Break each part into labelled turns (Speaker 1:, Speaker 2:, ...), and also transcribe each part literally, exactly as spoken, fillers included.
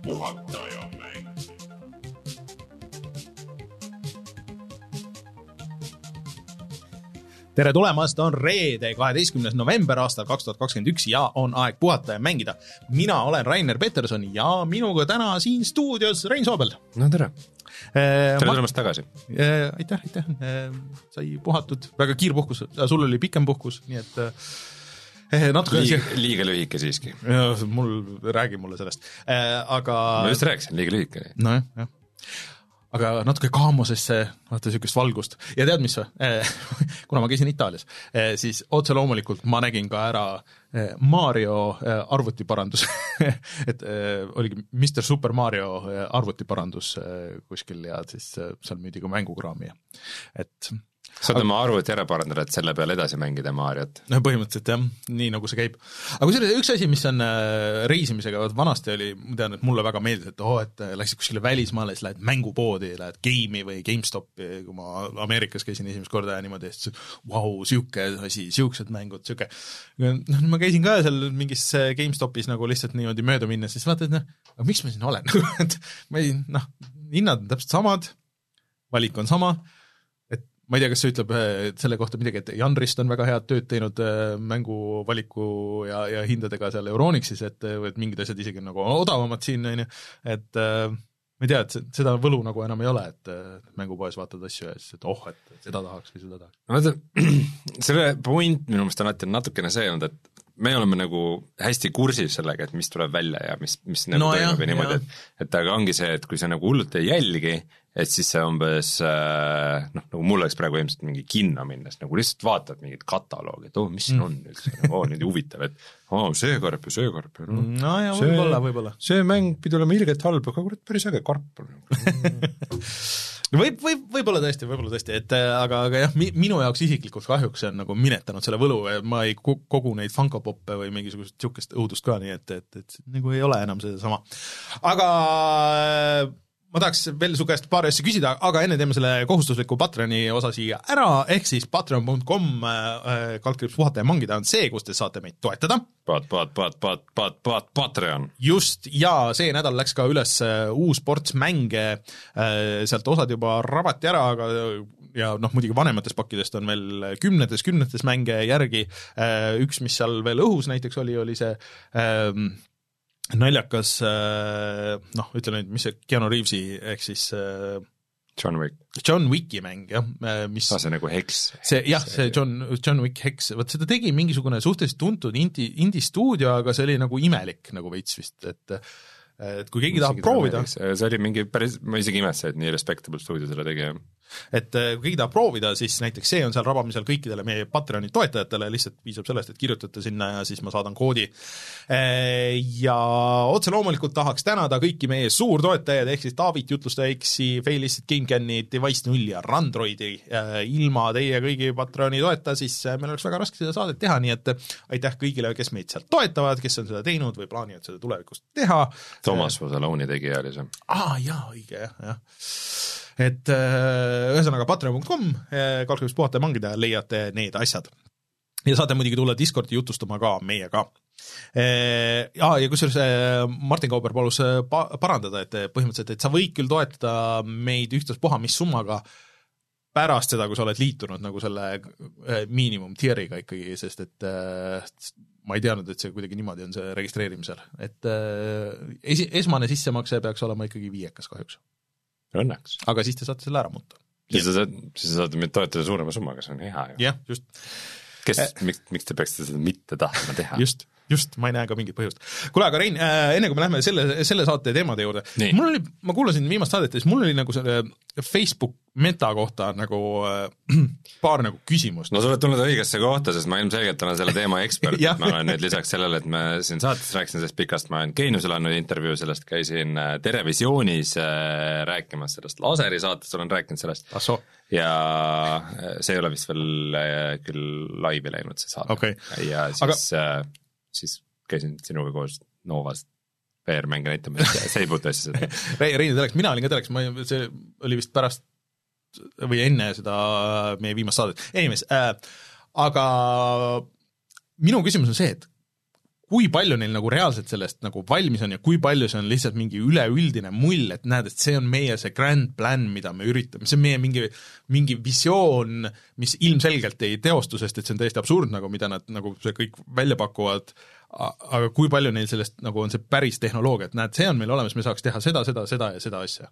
Speaker 1: puhataja mäng. Tere tulemast, on reede, kaheteistkümnes november aastal kaks tuhat kakskümmend üks ja on aeg puhata ja mängida. Mina olen Rainer Peterson ja minuga täna siin stuudios Rein Soobel.
Speaker 2: No tere.
Speaker 1: Tere
Speaker 2: ma... tulemast tagasi.
Speaker 1: Äh, aitäh, aitäh. Äh, sai puhatud, väga kiirpuhkus, sul oli pikem puhkus, nii et äh, natuke...
Speaker 2: Liiga, liiga lühike siiski.
Speaker 1: Mul, räägi mulle sellest. Äh, aga...
Speaker 2: Ma just rääkisin, liiga lühike.
Speaker 1: No jah, jah. Aga natuke kaamosesse, vaata sükest valgust. Ja tead mis või? Kuna ma käisin Itaalias, siis otse loomulikult ma nägin ka ära Mario arvutiparandus. et oligi mister Super Mario arvutiparandus kuskil ja siis seal müüdi ka mängukraami. Et...
Speaker 2: Saad oma arvuti ära parandada, et selle peale edasi mängida Mariot.
Speaker 1: No põhimõtteliselt jah, nii nagu see käib. Aga kui see üks asi, mis on reisimisega, vanasti oli, ma tean, et mulle väga meeldis, et oh, et läksid kuskile välismaale, siis lähed mängupoodi, lähed game'i või GameStopi, kui ma Ameerikas käisin esimest korda ja niimoodi, et vau, wow, siuke asi, siuksed mängud, siuke. No, ma käisin ka seal mingis GameStopis nagu lihtsalt niimoodi mööda minna, siis vaata, et noh, aga miks ma siin olen? et ma ei, noh, hinnad on täpselt samad, valik on sama. Ma ei tea, kas see ütleb selle kohta midagi, et Janrist on väga head tööd teinud mänguvaliku ja, ja hindadega seal Euronixis, et, et mingid asjad isegi nagu odavamad siin, et ma ei tea, et seda võlu nagu enam ei ole, et mängupoes vaatad asju ja siis, et oh, et seda tahaks või seda tahaks.
Speaker 2: No, vaata, selle point minu mõist on natukene see olnud, et me oleme nagu hästi kursis sellega, et mis tuleb välja ja mis, mis nagu no, toimub ja niimoodi, et, et aga ongi see, et kui sa nagu hullult ei jälgi, et siis see umbes, noh, nagu mul oleks praegu ilmselt mingi kinno minnes, nagu lihtsalt vaatad mingid kataloogi, et oh, mis siin on üldse, oh, nüüd huvitav, et oh, see karp ja see karp ja no,
Speaker 1: no ja võib-olla, võib-olla.
Speaker 2: See mäng pidi olema ilgelt halb, aga kurat päris äge karp on.
Speaker 1: võib, võib, võib-olla tõesti, võib-olla tõesti, et aga, aga jah, minu jaoks isiklikult kahjuks see on nagu minetanud selle võlu, ma ei kogu neid funkopoppe või mingisugust siukest õudust ka, nii et, et, et nagu ei ole enam seda sama. Aga ma tahaks veel su käest paari asja küsida, aga enne teeme selle kohustusliku Patreoni osa siia ära, ehk siis patreon punkt com kaldkriips puhata ja mangida on see, kus te saate meid toetada.
Speaker 2: Pat, pat, pat, pat, pat, pat, Patreon.
Speaker 1: Just, ja see nädal läks ka üles uus ports mänge, sealt osad juba rabati ära, aga ja noh, muidugi vanemates pakkidest on veel kümnetes, kümnetes mänge järgi. Üks, mis seal veel õhus näiteks oli, oli see ähm, naljakas, noh, ütle nüüd, mis see Keanu Reavesi, ehk siis
Speaker 2: John Wick.
Speaker 1: John Wicki mäng, jah. Mis,
Speaker 2: ah, see nagu Hex.
Speaker 1: See, jah, see John, John Wick Hex. Võt seda tegi mingisugune suhteliselt tuntud indie, indie stuudio, aga see oli nagu imelik nagu veits vist, et et kui keegi tahab proovida.
Speaker 2: See oli mingi päris, ma isegi imetse, et nii respectable stuudio selle tegi.
Speaker 1: Et kui keegi tahab proovida, siis näiteks see on seal rabamisel kõikidele meie Patreoni toetajatele, lihtsalt piisab sellest, et kirjutate sinna ja siis ma saadan koodi. Ja otse loomulikult tahaks tänada kõiki meie suurtoetajad, ehk siis Taavit, Jutlustaja X-i, Failistit, GameCami, Device null ja Randroidi. Ilma teie kõigi Patreoni toeta, siis meil oleks väga raske seda saadet teha, nii et aitäh kõigile, kes meid sealt toetavad, kes on seda teinud või plaanivad seda tulevikust teha.
Speaker 2: Thomas Vasalooni tegija oli see.
Speaker 1: Ah, jaa, õige, jah, jah. Et ühesõnaga patreon punkt com, kaldkriips puhata ja mangida, leiate need asjad. Ja saate muidugi tulla Discordi jutustama ka meiega. Ja, ja kusjuures Martin Kauber palus parandada, et põhimõtteliselt, et sa võid küll toetada meid ühtaspuha mis summaga pärast seda, kui sa oled liitunud nagu selle miinimum tieriga ikkagi, sest et ma ei teadnud, et see kuidagi niimoodi on see registreerimisel. Et esi, esmane sissemakse peaks olema ikkagi viiekas kahjuks.
Speaker 2: Õnneks.
Speaker 1: Aga siis te saate selle ära muuta.
Speaker 2: Siis sa saad, siis sa saad meid toetada suurema summaga, see on hea ju.
Speaker 1: Jah, just.
Speaker 2: Kes, eh. miks, miks te peaksite seda mitte tahtma teha?
Speaker 1: Just, just, ma ei näe ka mingit põhjust. Kuule, aga Rein, enne kui me lähme selle, selle saate teemade juurde, nii. Mul oli, ma kuulasin viimast saadet ja siis mul oli nagu selle Facebook meta kohta nagu äh, paar nagu küsimust.
Speaker 2: No sa oled tulnud õigesse kohta, sest ma ilmselgelt olen selle teema ekspert. ma olen nüüd lisaks sellele, et me siin saates rääkisin sellest pikast, ma olen Geeniusel andnud intervjuu sellest, käisin Terevisioonis äh, rääkimas sellest laseri saatest, olen rääkinud sellest.
Speaker 1: Asso.
Speaker 2: Ja see ei ole vist veel äh, küll laivi läinud see saade.
Speaker 1: Okay.
Speaker 2: Ja siis, aga... äh, siis käisin sinuga koos Novast V R-mänge näitamas, see ei puutu asja seda.
Speaker 1: Reini teleks, mina olin ka teleks, ma, see oli vist pärast või enne seda meie viimast saadet. Anyways, äh, aga minu küsimus on see, et kui palju neil nagu reaalselt sellest nagu valmis on ja kui palju see on lihtsalt mingi üleüldine mull, et näed, et see on meie see grand plan, mida me üritame, see on meie mingi, mingi visioon, mis ilmselgelt ei teostu, sest et see on täiesti absurd, nagu mida nad nagu see kõik välja pakuvad, aga kui palju neil sellest nagu on see päris tehnoloogia, et näed, see on meil olemas, me saaks teha seda, seda, seda ja seda asja.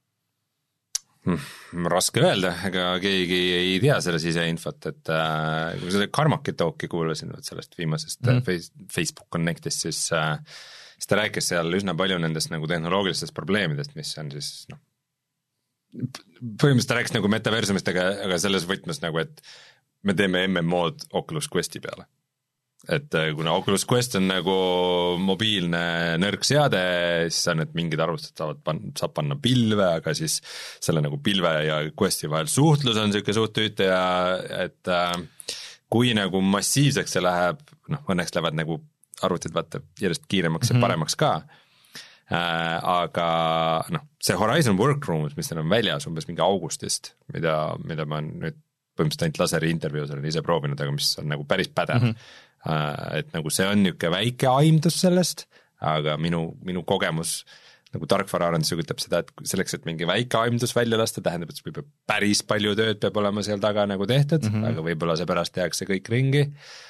Speaker 2: Hmm, raske öelda, ega keegi ei tea selle siseinfot, et äh, kui seda Carmacki talki kuulasin sellest viimasest mm. face, Facebook Connectist, siis, äh, siis ta rääkis seal üsna palju nendest nagu tehnoloogilistest probleemidest, mis on siis noh, põhimõtteliselt ta rääkis nagu metaversumist, aga, aga selles võtmes nagu, et me teeme M M O-d Oculus Questi peale. Et kuna Oculus Quest on nagu mobiilne nõrk seade, siis on, et mingid arvustused saavad pan-, saab panna pilve, aga siis selle nagu pilve ja Questi vahel suhtlus on niisugune suht tüüte ja et äh, kui nagu massiivseks see läheb, noh, õnneks lähevad nagu arvutid vaata järjest kiiremaks mm-hmm. ja paremaks ka, äh, aga noh, see Horizon Workrooms, mis on väljas umbes mingi augustist, mida, mida ma nüüd põhimõtteliselt ainult laseri intervjuus olen ise proovinud, aga mis on nagu päris pädev mm-hmm. et nagu see on niisugune väike aimdus sellest, aga minu, minu kogemus nagu tarkvaraarendusega ütleb seda, et selleks, et mingi väike aimdus välja lasta, tähendab, et peab päris palju tööd peab olema seal taga nagu tehtud mm, -hmm. aga võib-olla seepärast tehakse kõik ringi.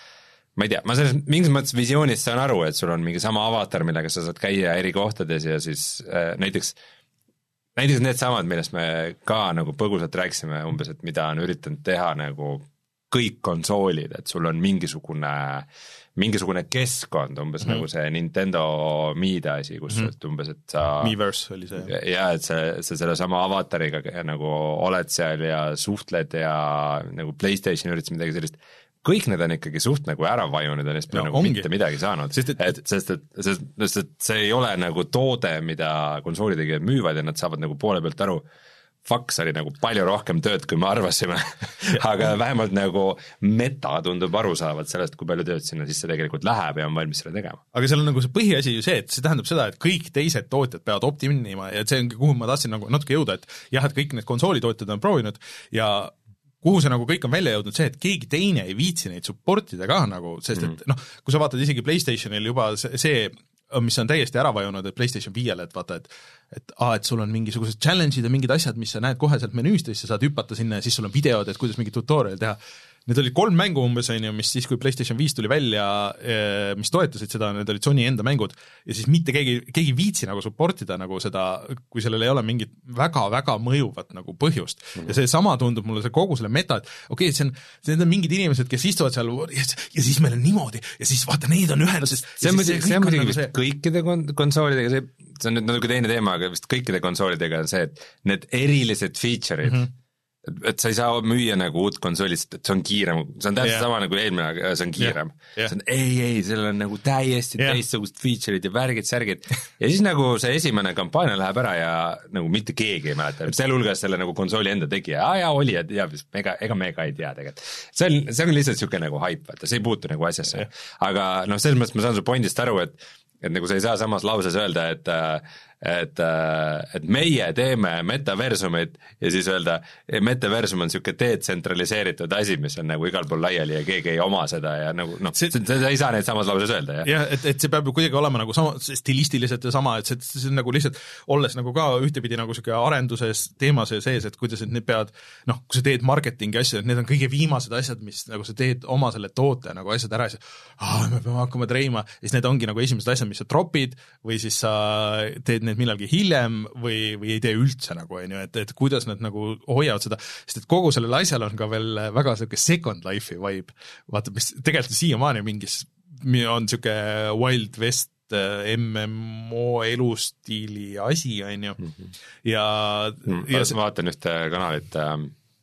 Speaker 2: Ma ei tea, ma selles mingis mõttes visioonis saan aru, et sul on mingi sama avatar, millega sa saad käia eri kohtades ja siis äh, näiteks näiteks need samad, millest me ka nagu põgusalt rääkisime umbes, et mida on üritanud teha nagu kõik konsoolid, et sul on mingisugune, mingisugune keskkond, umbes mm -hmm. nagu see Nintendo Mii'de asi, kus mm -hmm. umbes, et sa
Speaker 1: Miiverse oli see.
Speaker 2: Ja, et sa, sa selle sama avatariga nagu oled seal ja suhtled ja nagu PlayStation üritas midagi sellist, kõik need on ikkagi suht nagu ära vajunud ja neist pole no, nagu ongi. Mitte midagi saanud, sest et, et, sest, et, sest, sest et see ei ole nagu toode, mida konsoolitegijad müüvad ja nad saavad nagu poole pealt aru, faks oli nagu palju rohkem tööd, kui me arvasime aga vähemalt nagu meta tundub aru saavat sellest, kui palju tööd sinna sisse tegelikult läheb ja on valmis selle tegema.
Speaker 1: Aga seal on nagu see põhiasi ju see, et see tähendab seda, et kõik teised tootjad peavad optimima ja see on, kuhu ma tahtsin nagu natuke jõuda, et jah, et kõik need konsoolitootjad on proovinud ja kuhu see nagu kõik on välja jõudnud see, et keegi teine ei viitsi neid supportida ka nagu, sest et mm. noh, kui sa vaatad isegi PlayStationil juba see, see mis on täiesti ära vajunud, et PlayStation viiele, et vaata, et et aa, et sul on mingisugused challenge'id ja mingid asjad, mis sa näed kohe sealt menüüst ja siis sa saad hüpata sinna ja siis sul on videod, et kuidas mingi tutorial teha. Need olid kolm mängu umbes, on ju, mis siis, kui PlayStation viis tuli välja, mis toetasid seda, need olid Sony enda mängud ja siis mitte keegi, keegi viitsi nagu supportida nagu seda, kui sellel ei ole mingit väga-väga mõjuvat nagu põhjust. Mm-hmm. Ja see sama tundub mulle see kogu selle meta, et okei, okay, see on, need on mingid inimesed, kes istuvad seal ja, ja siis meil on niimoodi ja siis vaata, need on ühenduses.
Speaker 2: See on muidugi nagu vist see... kõikide konsoolidega, see, see on nüüd natuke teine teema, aga vist kõikide konsoolidega on see, et need erilised feature'id mm, -hmm. Et, et sa ei saa müüa nagu uut konsoolist, et see on kiirem, see on täpselt yeah. sama nagu eelmine, aga see on kiirem yeah. Yeah. See on ei, ei, sellel on nagu täiesti yeah. teistsugust feature'id ja värgid, särgid ja siis nagu see esimene kampaania läheb ära ja nagu mitte keegi ei mäleta, selle hulgas selle nagu konsooli enda tegija, aa jaa, oli, et ja ega, ega me ka ei tea tegelikult. See on, see on lihtsalt niisugune nagu hype, vaata, see ei puutu nagu asjasse yeah. aga noh, selles mõttes ma saan su pointist aru, et et nagu sa ei saa samas lauses öelda, et et, et meie teeme metaversumit ja siis öelda, metaversum on niisugune detsentraliseeritud asi, mis on nagu igal pool laiali ja keegi ei oma seda ja nagu noh, sa ei saa neid samas lauses öelda, jah?
Speaker 1: jah, et, et see peab ju kuidagi olema nagu sama stilistiliselt ja sama, et see, see on nagu lihtsalt, olles nagu ka ühtepidi nagu niisugune arenduses teema sees, et kuidas et need peavad, noh, kui sa teed marketingi asju, et need on kõige viimased asjad, mis nagu sa teed oma selle toote nagu asjad ära ja siis ah, me peame hakkama treima, ja siis need ongi nagu esimesed asjad, mis sa tropid või siis sa teed need millalgi hiljem või, või ei tee üldse nagu, on ju, et, et kuidas nad nagu hoiavad seda, sest et kogu sellel asjal on ka veel väga niisugune Second Life'i vibe, vaata, mis tegelikult siiamaani mingis, on niisugune Wild West M M O elustiili asi, on ju, ja,
Speaker 2: ja ma vaatan ühte kanalit äh,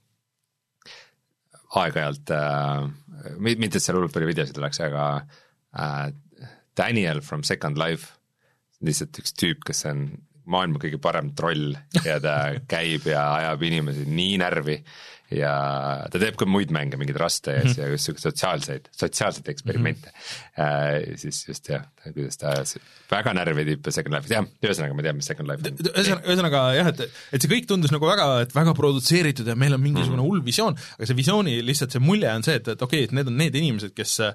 Speaker 2: aeg-ajalt äh, mitte, et seal hullult palju videosid oleks, aga äh, Daniel from Second Life, lihtsalt üks tüüp, kes on maailma kõige parem troll ja ta käib ja ajab inimesi nii närvi ja ta teeb ka muid mänge, mingeid raste ja mm-hmm. just sotsiaalseid, sotsiaalseid eksperimente mm-hmm. äh, siis just jah, kuidas ta ajas väga närvi tüüpe Second Life, jah, ühesõnaga ma tean, mis Second Life on.
Speaker 1: Ühesõnaga jah, et, et see kõik tundus nagu väga, et väga produtseeritud ja meil on mingisugune mm-hmm. hull visioon, aga see visiooni lihtsalt see mulje on see, et, et okei, et need on need inimesed, kes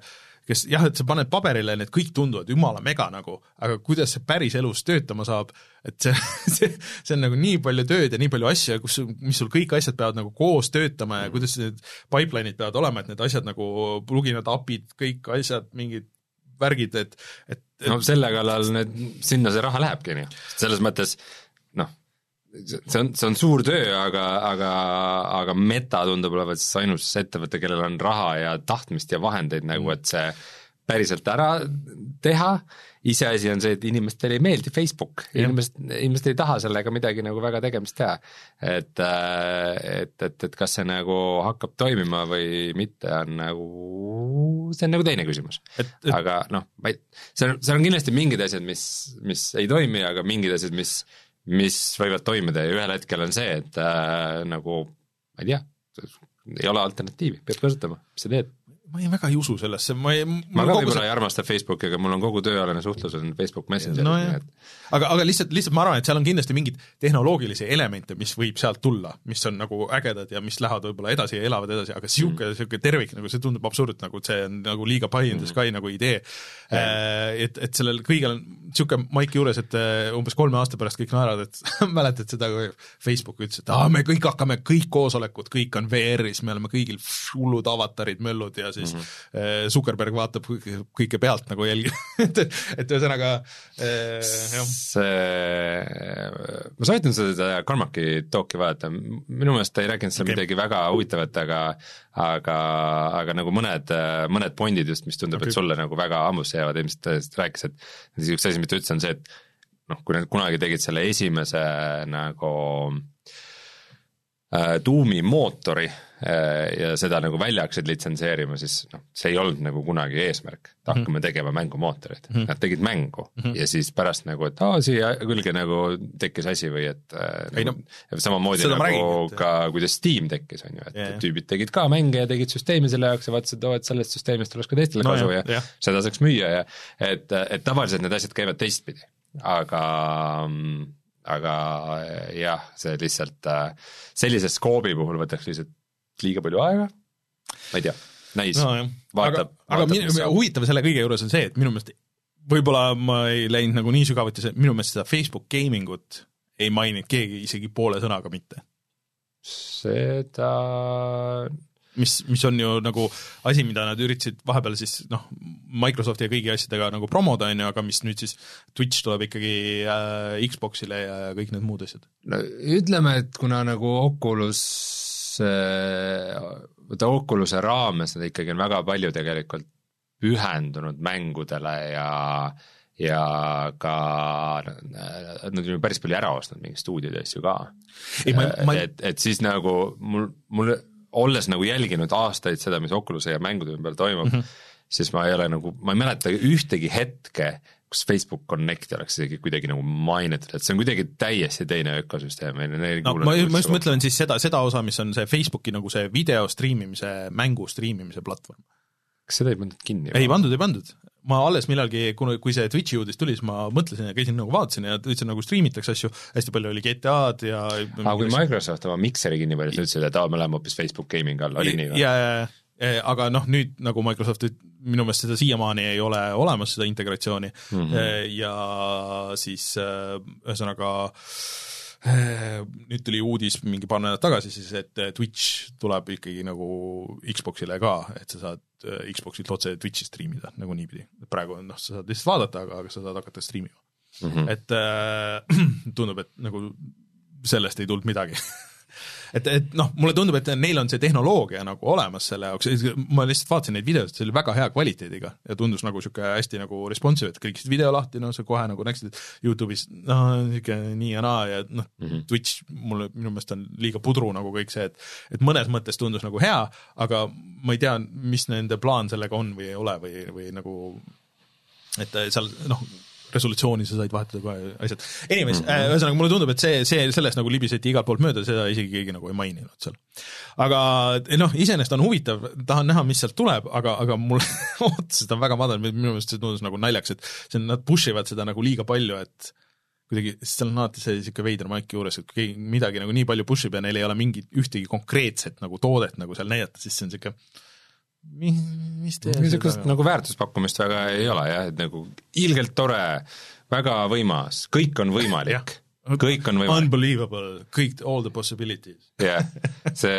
Speaker 1: kes jah, et sa paned paberile, need kõik tunduvad jumala mega nagu, aga kuidas see päris elus töötama saab, et see, see, see on nagu nii palju tööd ja nii palju asju, kus, mis sul kõik asjad peavad nagu koos töötama ja kuidas need pipeline'id peavad olema, et need asjad nagu pluginad, apid, kõik asjad, mingid värgid, et, et, et
Speaker 2: no selle kallal need, sinna see raha lähebki, nii. Selles mõttes, noh, see on, see on suur töö, aga, aga, aga Meta tundub olevat siis ainus ettevõte, kellel on raha ja tahtmist ja vahendeid nagu, et see päriselt ära teha, iseasi on see, et inimestele ei meeldi Facebook, inimesed, inimesed ei taha sellega midagi nagu väga tegemist teha. Et, et, et, et kas see nagu hakkab toimima või mitte, on nagu, see on nagu teine küsimus. Et, et... Aga noh, see on, see on kindlasti mingid asjad, mis, mis ei toimi, aga mingid asjad, mis mis võivad toimida ja ühel hetkel on see, et äh, nagu, ma ei tea, ei ole alternatiivi, peab kasutama, mis sa teed?
Speaker 1: Ma ei väga ei usu sellesse, ma ei
Speaker 2: ma ka võib-olla see... ei armasta Facebooki, aga mul on kogu tööalane suhtlus on Facebook Messenger.
Speaker 1: No, et... aga, aga lihtsalt, lihtsalt ma arvan, et seal on kindlasti mingid tehnoloogilisi elemente, mis võib sealt tulla, mis on nagu ägedad ja mis lähevad võib-olla edasi ja elavad edasi, aga siuke, mm. siuke tervik, nagu see tundub absurd, nagu see on nagu liiga pie in the sky mm. nagu idee. Mm. Et, et sellel kõigel on siuke maik juures, et umbes kolme aasta pärast kõik naerad, et mäletad seda, kui Facebook ütles, et ah, me kõik hakkame, kõik koosolekud, kõik on V R-is, me oleme kõigil hullud avatarid, möllud ja siis mm-hmm. Zuckerberg vaatab kõike pealt nagu jälgi et, et ühesõnaga jah.
Speaker 2: See, ma soovitan seda Carmacki talki vaadata, minu meelest ta ei rääkinud seal okay. midagi väga huvitavat, aga aga, aga nagu mõned, mõned pointid just, mis tundub okay., et sulle nagu väga ammusse jäävad, ilmselt rääkis, et üks asi, mis ta ütles, on see, et noh, kui nad kunagi tegid selle esimese nagu äh, tuumi mootori ja seda nagu välja hakkasid litsenseerima, siis noh, see ei olnud nagu kunagi eesmärk, et hakkame tegema mängumootorit. Mm -hmm. Nad tegid mängu mm -hmm. ja siis pärast nagu, et aa, siia külge nagu tekkis asi või et ei, nagu, no, samamoodi nagu räägin, et... ka kuidas Steam tekkis, on ju, et yeah. tüübid tegid ka mänge ja tegid süsteemi selle jaoks ja vaatasid, et sellest süsteemist oleks ka teistele no, kasu ja, ja seda saaks müüa ja et, et tavaliselt need asjad käivad teistpidi, aga aga jah, see lihtsalt sellise skoobi puhul võtaks lihtsalt liiga palju aega, ma ei tea, näis, no, vaatab.
Speaker 1: Aga, aga minu, huvitav selle kõige juures on see, et minu meelest, võib-olla ma ei läinud nagu nii sügavuti, minu meelest seda Facebook gamingut ei maininud keegi isegi poole sõnaga mitte.
Speaker 2: Seda...
Speaker 1: Mis, mis on ju nagu asi, mida nad üritasid vahepeal siis, noh, Microsofti ja kõigi asjadega nagu promoda, on ju, aga mis nüüd siis Twitch tuleb ikkagi äh, Xboxile ja kõik need muud asjad.
Speaker 2: No ütleme, et kuna nagu Oculus võtta Oculus'e raames nad ikkagi on väga palju tegelikult pühendunud mängudele ja ja ka nad on ju päris palju ära ostnud mingi stuudioid asju ka. Ei, ma, ma... Et, et siis nagu mul, mul olles nagu jälginud aastaid seda, mis Oculus'e ja mängude ümber toimub, mm -hmm. siis ma ei ole nagu, ma ei mäleta ühtegi hetke, kus Facebook Connect oleks isegi kuidagi nagu mainitud, et see on kuidagi täiesti teine ökosüsteem.
Speaker 1: No, ma, ma just mõtlen siis seda, seda osa, mis on see Facebooki nagu see video striimimise, mängu striimimise platvorm.
Speaker 2: Kas seda ei pandud kinni?
Speaker 1: Ei pandud, ei pandud. Ma alles millalgi, kui see Twitchi uudis tuli, siis ma mõtlesin ja käisin nagu vaatasin ja ütlesin nagu striimitakse asju, hästi palju oli G T A-d ja
Speaker 2: aga kui Microsoft oma Mixeri kinni palju, siis ütlesid, et aa, me läheme hoopis Facebook Gaming all, oli nii või?
Speaker 1: Ja, ja, ja, aga noh, nüüd nagu Microsoft minu meelest seda siiamaani ei ole olemas, seda integratsiooni mm -hmm. ja siis ühesõnaga nüüd tuli uudis mingi paar nädalat tagasi siis, et Twitch tuleb ikkagi nagu Xboxile ka, et sa saad Xboxilt otse Twitchi striimida nagu niipidi. Praegu noh, sa saad lihtsalt vaadata, aga, aga sa saad hakata striimima. Mm -hmm. Et äh, tundub, et nagu sellest ei tulnud midagi et, et noh, mulle tundub, et neil on see tehnoloogia nagu olemas selle jaoks, ma lihtsalt vaatasin neid videosid, see oli väga hea kvaliteediga ja tundus nagu siuke hästi nagu responsive, et kõigist video lahti, no sa kohe nagu näeksid, et YouTube'is no, nii ja naa ja noh, mm -hmm. Twitch mulle minu meelest on liiga pudru nagu kõik see, et, et mõnes mõttes tundus nagu hea, aga ma ei tea, mis nende plaan sellega on või ei ole või, või nagu, et seal noh, resolutsiooni sa said vahetada kohe asjad. Anyways, mm -hmm. ühesõnaga mulle tundub, et see, see sellest nagu libiseti igalt poolt mööda, seda isegi keegi nagu ei maininud seal. Aga noh, iseenesest on huvitav, tahan näha, mis sealt tuleb, aga, aga mul ootused on väga madal, minu meelest see tundus nagu naljaks, et see, nad push ivad seda nagu liiga palju, et kuidagi, seal on alati see siuke veider maik juures, et kui midagi nagu nii palju push ib ja neil ei ole mingit ühtegi konkreetset nagu toodet nagu seal näidata, siis see on siuke mis tee
Speaker 2: niisugust nagu väärtuspakkumist väga ei ole jah, et nagu ilgelt tore, väga võimas, kõik on võimalik, kõik on võimalik.
Speaker 1: Unbelievable, kõik, all the possibilities.
Speaker 2: jah, see,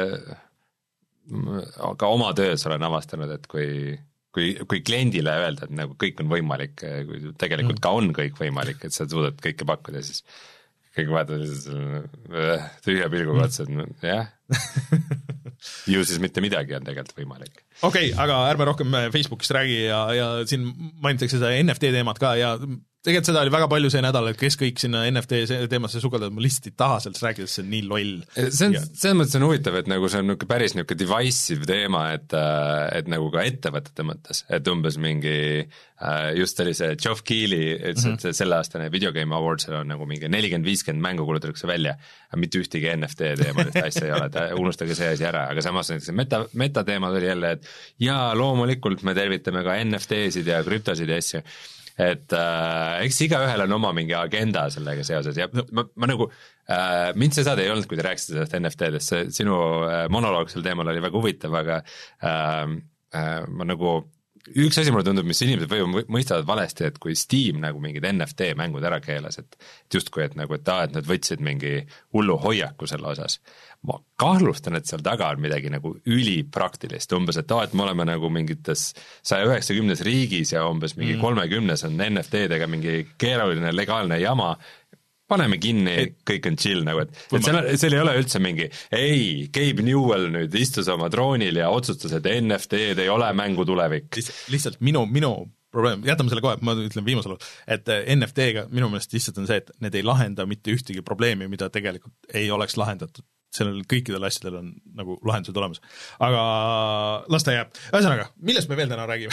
Speaker 2: aga oma töös olen avastanud, et kui, kui, kui kliendile öelda, et nagu kõik on võimalik, kui tegelikult ka on kõik võimalik, et sa suudad kõike pakkuda, siis kõik vaatavad tühja pilguga otsa, et jah, ju siis mitte midagi on tegelikult võimalik.
Speaker 1: Okei, okay, aga ärme rohkem Facebookist räägi ja, ja siin mainitakse seda N F T teemat ka ja tegelikult seda oli väga palju see nädal, et kes kõik sinna N F T teemasse sugeldavad, ma lihtsalt ei taha sellest rääkida, see on nii loll.
Speaker 2: See on, selles mõttes on huvitav, et nagu see on niuke päris niuke divisive teema, et, et nagu ka ettevõtete mõttes, et umbes mingi, just oli see Geoff Keighley, ütles mm, -hmm. et selle aastane Video Game Awards'il on nagu mingi nelikümmend viiskümmend mängu kulutatakse välja, aga mitte ühtegi N F T teemalist asja ei ole, et unustage see asi ära, aga samas näiteks meta, meta teema tuli jälle, et jaa, loomulikult me tervitame ka N F T-sid ja krüptosid ja asju, et äh, eks igaühel on oma mingi agenda sellega seoses ja ma, ma nagu äh, mind see saade ei olnud, kui te rääkisite sellest N F T-dest, see sinu äh, monoloog sel teemal oli väga huvitav, aga äh, äh, ma nagu üks asi mulle tundub, mis inimesed või mõistavad valesti, et kui Steam nagu mingid N F T mängud ära keelas, et justkui, et nagu, et aa, et nad võtsid mingi hullu hoiaku selle osas. Ma kahlustan, et seal taga on midagi nagu ülipraktilist, umbes, et aa, et me oleme nagu mingites saja üheksakümnes riigis ja umbes mingi mm. kolmekümnes on N F T-dega mingi keeruline legaalne jama, paneme kinni, kõik on chill nagu, et, et seal, seal ei ole üldse mingi ei, Gabe Newell nüüd istus oma troonil ja otsustas, et N F T-d ei ole mängu tulevik.
Speaker 1: Lihtsalt minu, minu probleem, jätame selle kohe, ma ütlen viimasel, et N F T-ga minu meelest lihtsalt on see, et need ei lahenda mitte ühtegi probleemi, mida tegelikult ei oleks lahendatud. Sellel kõikidel asjadel on nagu lahendused olemas. Aga las ta jääb. Ühesõnaga, millest me veel täna räägime?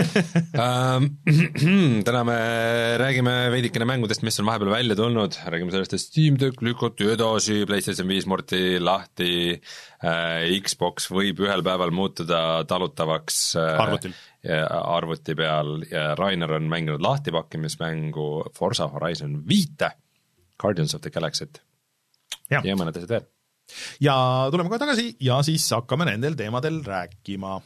Speaker 2: Täna me räägime veidikene mängudest, mis on vahepeal välja tulnud, räägime sellest, et Steam Deck lükati edasi, PlayStation viis murti lahti, Xbox võib ühel päeval muutuda talutavaks
Speaker 1: arvutil.
Speaker 2: arvuti peal ja Rainer on mänginud lahtipakkimismängu Forza Horizon viite, Guardians of the Galaxy't ja, ja mõned asjad veel.
Speaker 1: Ja tuleme kohe tagasi ja siis hakkame nendel teemadel rääkima.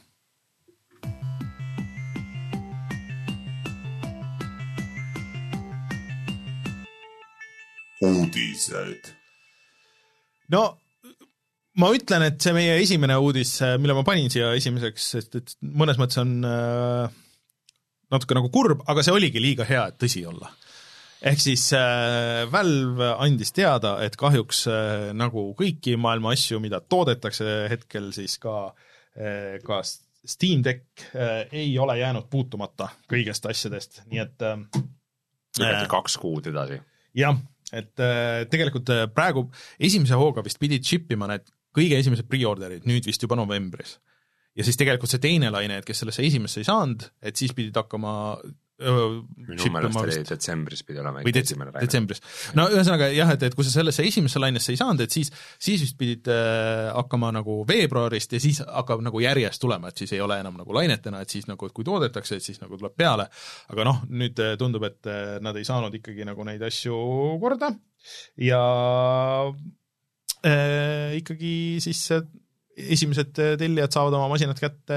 Speaker 1: Uudised. No, ma ütlen, et see meie esimene uudis, mille ma panin siia esimeseks, sest et mõnes mõttes on natuke nagu kurb, aga see oligi liiga hea, et tõsi olla. Ehk siis äh, Valve andis teada, et kahjuks äh, nagu kõiki maailma asju, mida toodetakse hetkel, siis ka, äh, ka Steam Deck äh, ei ole jäänud puutumata kõigest asjadest, nii et äh,
Speaker 2: äh, kaks kuud edasi.
Speaker 1: Jah, et äh, tegelikult äh, praegu esimese hooga vist pidid shippima need kõige esimesed pre-orderid, nüüd vist juba novembris. Ja siis tegelikult see teine laine, et kes sellesse esimesse ei saanud, et siis pidid hakkama
Speaker 2: minu meelest oli detsembris pidi olema
Speaker 1: või dets- detsembris. No ühesõnaga jah, et, et kui sa sellesse esimesse lainesse ei saanud, et siis, siis vist pidid äh, hakkama nagu veebruarist ja siis hakkab nagu järjest tulema, et siis ei ole enam nagu lainetena, et siis nagu, et kui toodetakse, et siis nagu tuleb peale, aga noh, nüüd tundub, et nad ei saanud ikkagi nagu neid asju korda ja äh, ikkagi siis esimesed tellijad saavad oma masinad kätte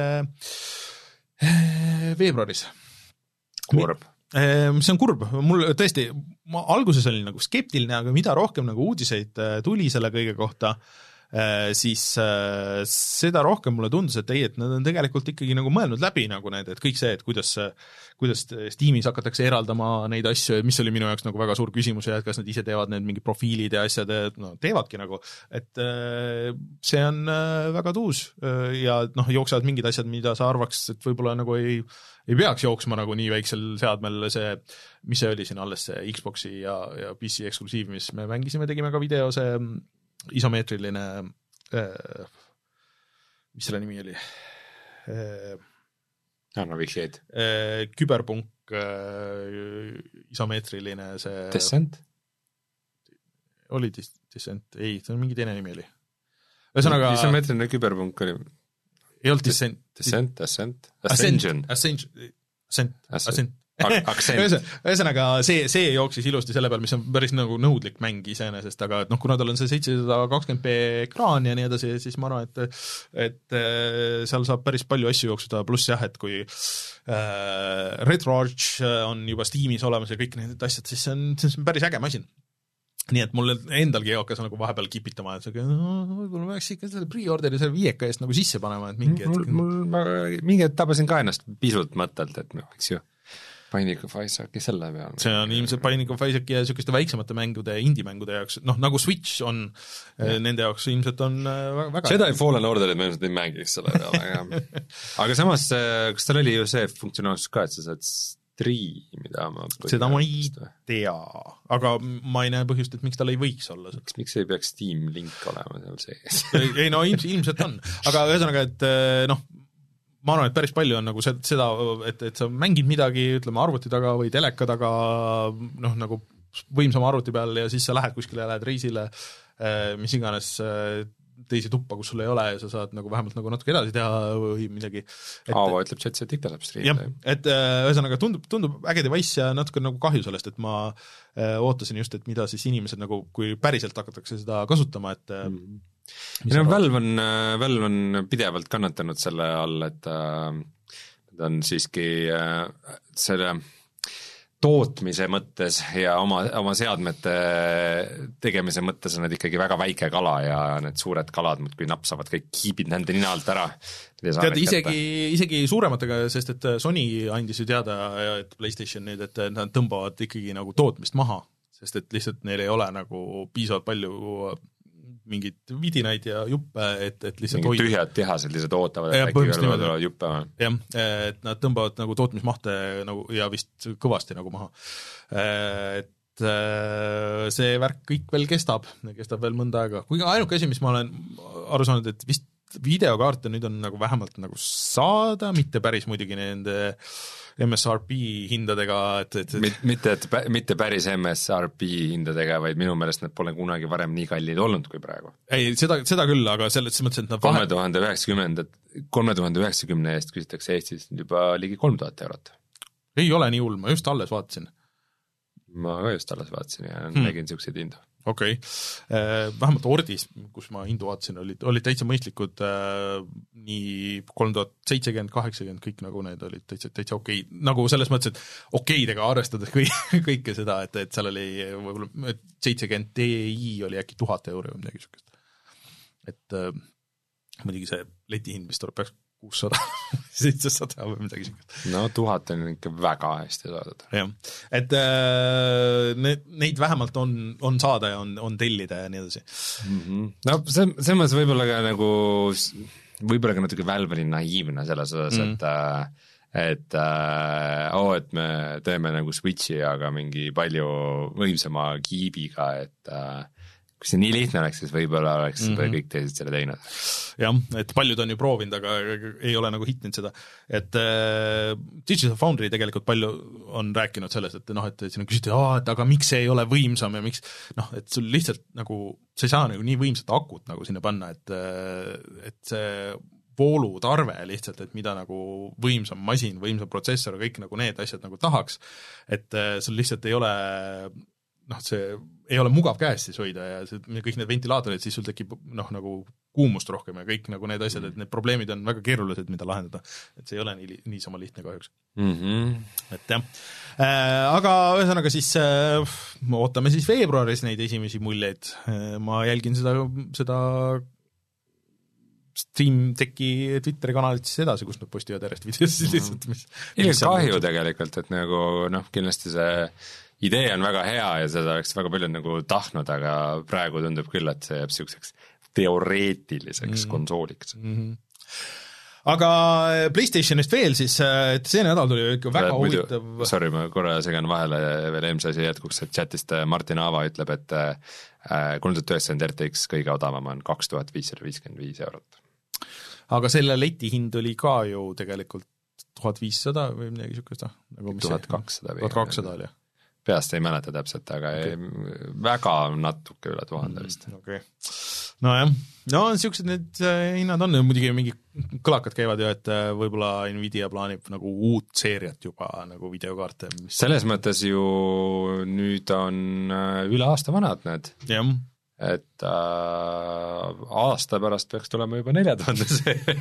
Speaker 1: äh, veebruaris.
Speaker 2: Kurb.
Speaker 1: See on kurb, mul tõesti, ma alguses olin nagu skeptiline, aga mida rohkem nagu uudiseid tuli selle kõige kohta, siis seda rohkem mulle tundus, et ei, et nad on tegelikult ikkagi nagu mõelnud läbi nagu need, et kõik see, et kuidas, kuidas Steamis hakatakse eraldama neid asju, mis oli minu jaoks nagu väga suur küsimus ja et kas nad ise teevad need mingi profiilid ja asjad, no teevadki nagu, et see on väga tuus ja noh, jooksevad mingid asjad, mida sa arvaks, et võib-olla nagu ei ei peaks jooksma nagu nii väiksel seadmel see, mis see oli siin alles see Xboxi ja, ja P C eksklusiiv, mis me mängisime, tegime ka video, see isomeetriline äh, mis selle nimi oli äh,
Speaker 2: Anna vihjeid
Speaker 1: äh, küberpunk äh, isomeetriline see
Speaker 2: Descent?
Speaker 1: Oli Descent? Ei, see on mingi teine nimi oli. Ühesõnaga
Speaker 2: isomeetriline küberpunk oli
Speaker 1: ei olnud Descent.
Speaker 2: Descent, Ascent, Ascension.
Speaker 1: Ascent, Ascent, Ascent.
Speaker 2: aktsent.
Speaker 1: Ühesõnaga see, see jooksis ilusti selle peal, mis on päris nagu nõudlik mäng iseenesest, aga et noh, kuna tal on see seitsesada kakskümmend p ekraan ja nii edasi, siis ma arvan, et et seal saab päris palju asju jooksuda, pluss jah, et kui äh, RetroArch on juba Steamis olemas ja kõik need asjad, siis see on, see on päris äge masin. Nii et mul endalgi hakkas nagu vahepeal kipitama, et see, no, võib-olla peaks ikka selle pre-orderi selle viieka eest nagu sisse panema, et mingi
Speaker 2: mul, mul, ma mingi hetk tabasin ka ennast pisut mõttelt, et noh, eks ju, Binding of Isaac selle peal.
Speaker 1: See on ilmselt Binding of Isaac ja niisuguste väiksemate mängude, indie-mängude jaoks, noh, nagu Switch on ja. Nende jaoks ilmselt on väga
Speaker 2: seda ei Fallen Orderit ma ilmselt ei mängiks selle peale, aga samas, kas tal oli ju see funktsionaalsus ka, et sa saad striimida oma
Speaker 1: seda ma ei tea, aga ma ei näe põhjust, et miks tal ei võiks olla
Speaker 2: miks, miks ei peaks Steam link olema seal sees
Speaker 1: ei no ilmselt, ilmselt on, aga ühesõnaga, et noh, ma arvan, et päris palju on nagu seda, et, et sa mängid midagi, ütleme, arvuti taga või teleka taga, noh, nagu võimsama arvuti peal ja siis sa lähed kuskile ja lähed reisile, mis iganes teisi tuppa, kus sul ei ole ja sa saad nagu vähemalt nagu natuke edasi teha või midagi.
Speaker 2: Aavo ütleb chatsi, et ikka saab striimida.
Speaker 1: Et ühesõnaga tundub, tundub äge device ja natuke nagu kahju sellest, et ma ootasin just, et mida siis inimesed nagu, kui päriselt hakatakse seda kasutama, et mm-hmm. No,
Speaker 2: Valve on, Valve on pidevalt kannatanud selle all, et äh, ta on siiski äh, selle tootmise mõttes ja oma, oma seadmete tegemise mõttes on need ikkagi väga väike kala ja need suured kalad muudkui napsavad kõik kiibid nende nina alt ära.
Speaker 1: Tead, isegi, isegi suurematega, sest et Sony andis ju teada, et PlayStation nüüd, et nad tõmbavad ikkagi nagu tootmist maha, sest et lihtsalt neil ei ole nagu piisavalt palju mingid vidinaid ja juppe, et, et lihtsalt
Speaker 2: mingid tühjad tehased lihtsalt ootavad, et äkki veel tuleb juppe.
Speaker 1: Jah, et nad tõmbavad nagu tootmismahte nagu, ja vist kõvasti nagu maha. Et see värk kõik veel kestab, kestab veel mõnda aega. Kuigi ainuke asi, mis ma olen aru saanud, et vist videokaarte nüüd on nagu vähemalt nagu saada, mitte päris muidugi nende M S R P hindadega, et, et, et...
Speaker 2: mitte, et mitte päris M S R P hindadega, vaid minu meelest nad pole kunagi varem nii kallid olnud kui praegu.
Speaker 1: Ei, seda, seda küll, aga selles mõttes, et nad
Speaker 2: kolme tuhande üheksakümmend, kolme tuhande üheksakümne eest küsitakse Eestis juba ligi kolm tuhat eurot.
Speaker 1: Ei ole nii hull, ma just alles vaatasin.
Speaker 2: Ma ka just alles vaatasin ja hmm. nägin niisuguseid hindu.
Speaker 1: Okei, okay. Vähemalt Ordis, kus ma hindu vaatasin, olid, olid täitsa mõistlikud äh, nii kolm tuhat seitsekümmend, kaheksakümmend, kõik nagu need olid täitsa, täitsa okei, nagu selles mõttes, et okeidega arvestades kõik, kõike seda, et, et seal oli võib-olla seitsekümmend Ti oli äkki tuhat euri või midagi sükest. Et äh, muidugi see letihind, mis tuleb peaks kuussada, seitsesada või midagi sükest.
Speaker 2: No tuhat on ikka väga hästi saadud.
Speaker 1: Jah, et äh, need, neid vähemalt on, on saada ja on, on tellida ja nii edasi.
Speaker 2: Mm-hmm. No see, see mõttes võib-olla ka nagu, võib-olla ka natuke Valve oli naiivne selles osas, mm. et et äh, oo, et me teeme nagu Switchi, aga mingi palju võimsama kiibiga, et äh, kui see nii lihtne oleks, siis võib-olla oleks mm -hmm. kõik teised selle teinud.
Speaker 1: Jah, et paljud on ju proovinud, aga ei ole nagu hitnud seda. Et äh, Digital Foundry tegelikult palju on rääkinud sellest, et noh, et siin on küsitud, et aga miks see ei ole võimsam ja miks, noh, et sul lihtsalt nagu, sa ei saa nagu nii võimsat akut nagu sinna panna, et, et see voolutarve lihtsalt, et mida nagu võimsam masin, võimsam protsessor, kõik nagu need asjad nagu tahaks, et sul lihtsalt ei ole noh, see ei ole mugav käes siis hoida ja see, kõik need ventilaatorid, siis sul tekib noh, nagu kuumust rohkem ja kõik nagu need asjad, et need probleemid on väga keerulised, mida lahendada. Et see ei ole nii, nii sama lihtne kahjuks.
Speaker 2: Mm-hmm.
Speaker 1: Et jah. Äh, aga ühesõnaga siis äh, ootame siis veebruaris neid esimesi muljeid. Äh, ma jälgin seda, seda Steam Tech'i Twitteri kanalit siis edasi, kus nad postivad järjest videosid lihtsalt. Mis,
Speaker 2: mis kahju tegelikult, et nagu noh, kindlasti see idee on väga hea ja seda oleks väga palju nagu tahtnud, aga praegu tundub küll, et see jääb selliseks teoreetiliseks mm. konsooliks.
Speaker 1: Mm-hmm. Aga PlayStationist veel siis, et see nädal tuli ikka väga ja, huvitav...
Speaker 2: Muidu, sorry, ma korra segan vahele veel eelmise asi jätkuks, et chatist Martin Aava ütleb, et kolm tuhat üheksakümmend R T X kõige odavam on kaks tuhat viissada viiskümmend viis eurot.
Speaker 1: Aga selle leti hind oli ka ju tegelikult tuhat viissada või midagi niisugust, nagu
Speaker 2: tuhat kakssada
Speaker 1: tuhat kakssada oli.
Speaker 2: Peast ei mäleta täpselt, aga okay. ei, väga natuke üle tuhande vist.
Speaker 1: Okay. nojah, no niisugused need hinnad on, muidugi mingi kõlakad käivad ju, et võib-olla Nvidia plaanib nagu uut seeriat juba nagu videokaarte mis...
Speaker 2: selles mõttes ju nüüd on üle aasta vanad need
Speaker 1: jah.
Speaker 2: Et äh, aasta pärast peaks tulema juba nelja tuhande seeria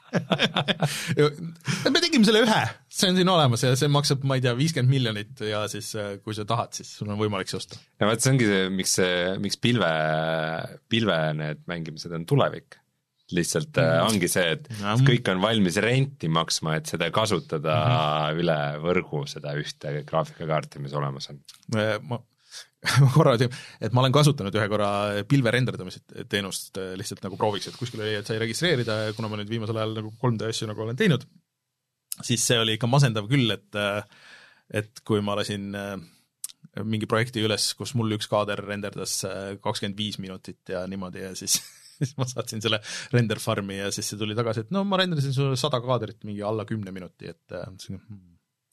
Speaker 1: me tegime selle ühe, see on siin olemas ja see maksab, ma ei tea, viiskümmend miljonit ja siis kui sa tahad, siis sul on võimalik see osta.
Speaker 2: Ja vaat see ongi see, miks, see, miks pilve, pilve need mängimised on tulevik. Lihtsalt mm. ongi see, et ja. kõik on valmis renti maksma, et seda kasutada mm-hmm. üle võrgu, seda ühte graafikakaarti, mis olemas on.
Speaker 1: Ma korra, et ma olen kasutanud ühe korra pilve renderdamise teenust lihtsalt nagu prooviks, et kuskil oli, et sai registreerida ja kuna ma nüüd viimasel ajal nagu kolm D asju nagu olen teinud, siis see oli ikka masendav küll, et et kui ma lasin mingi projekti üles, kus mul üks kaader renderdas kakskümmend viis minutit ja niimoodi ja siis, siis ma saatsin selle render farmi ja siis see tuli tagasi, et no ma renderdasin sulle sada kaadrit mingi alla kümne minuti, et hmm,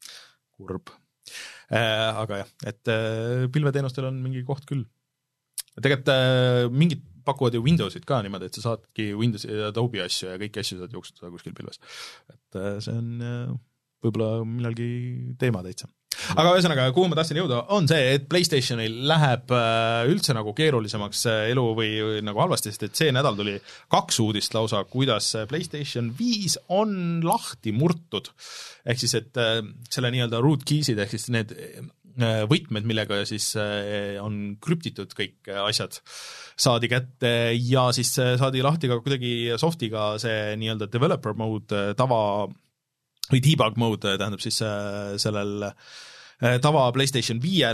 Speaker 1: kurb. Äh, aga jah, et äh, pilveteenustel on mingi koht küll. Tegelikult äh, mingid pakuvad ju Windowsid ka niimoodi, et sa saadki Windows ja Adobe asju ja kõiki asju saad jooksutada kuskil pilves. Et äh, see on äh, võib-olla millalgi teema täitsa. Aga ühesõnaga, kuhu ma tahtsin jõuda, on see, et PlayStationil läheb üldse nagu keerulisemaks elu või, või nagu halvasti, sest et see nädal tuli kaks uudist lausa, kuidas PlayStation viis on lahti murtud. Ehk siis, et selle nii-öelda root keysid, ehk siis need võtmed, millega siis on krüptitud kõik asjad, saadi kätte ja siis saadi lahti ka kuidagi softiga see nii-öelda developer mode tava või debug mode tähendab siis sellel tava PlayStation viiel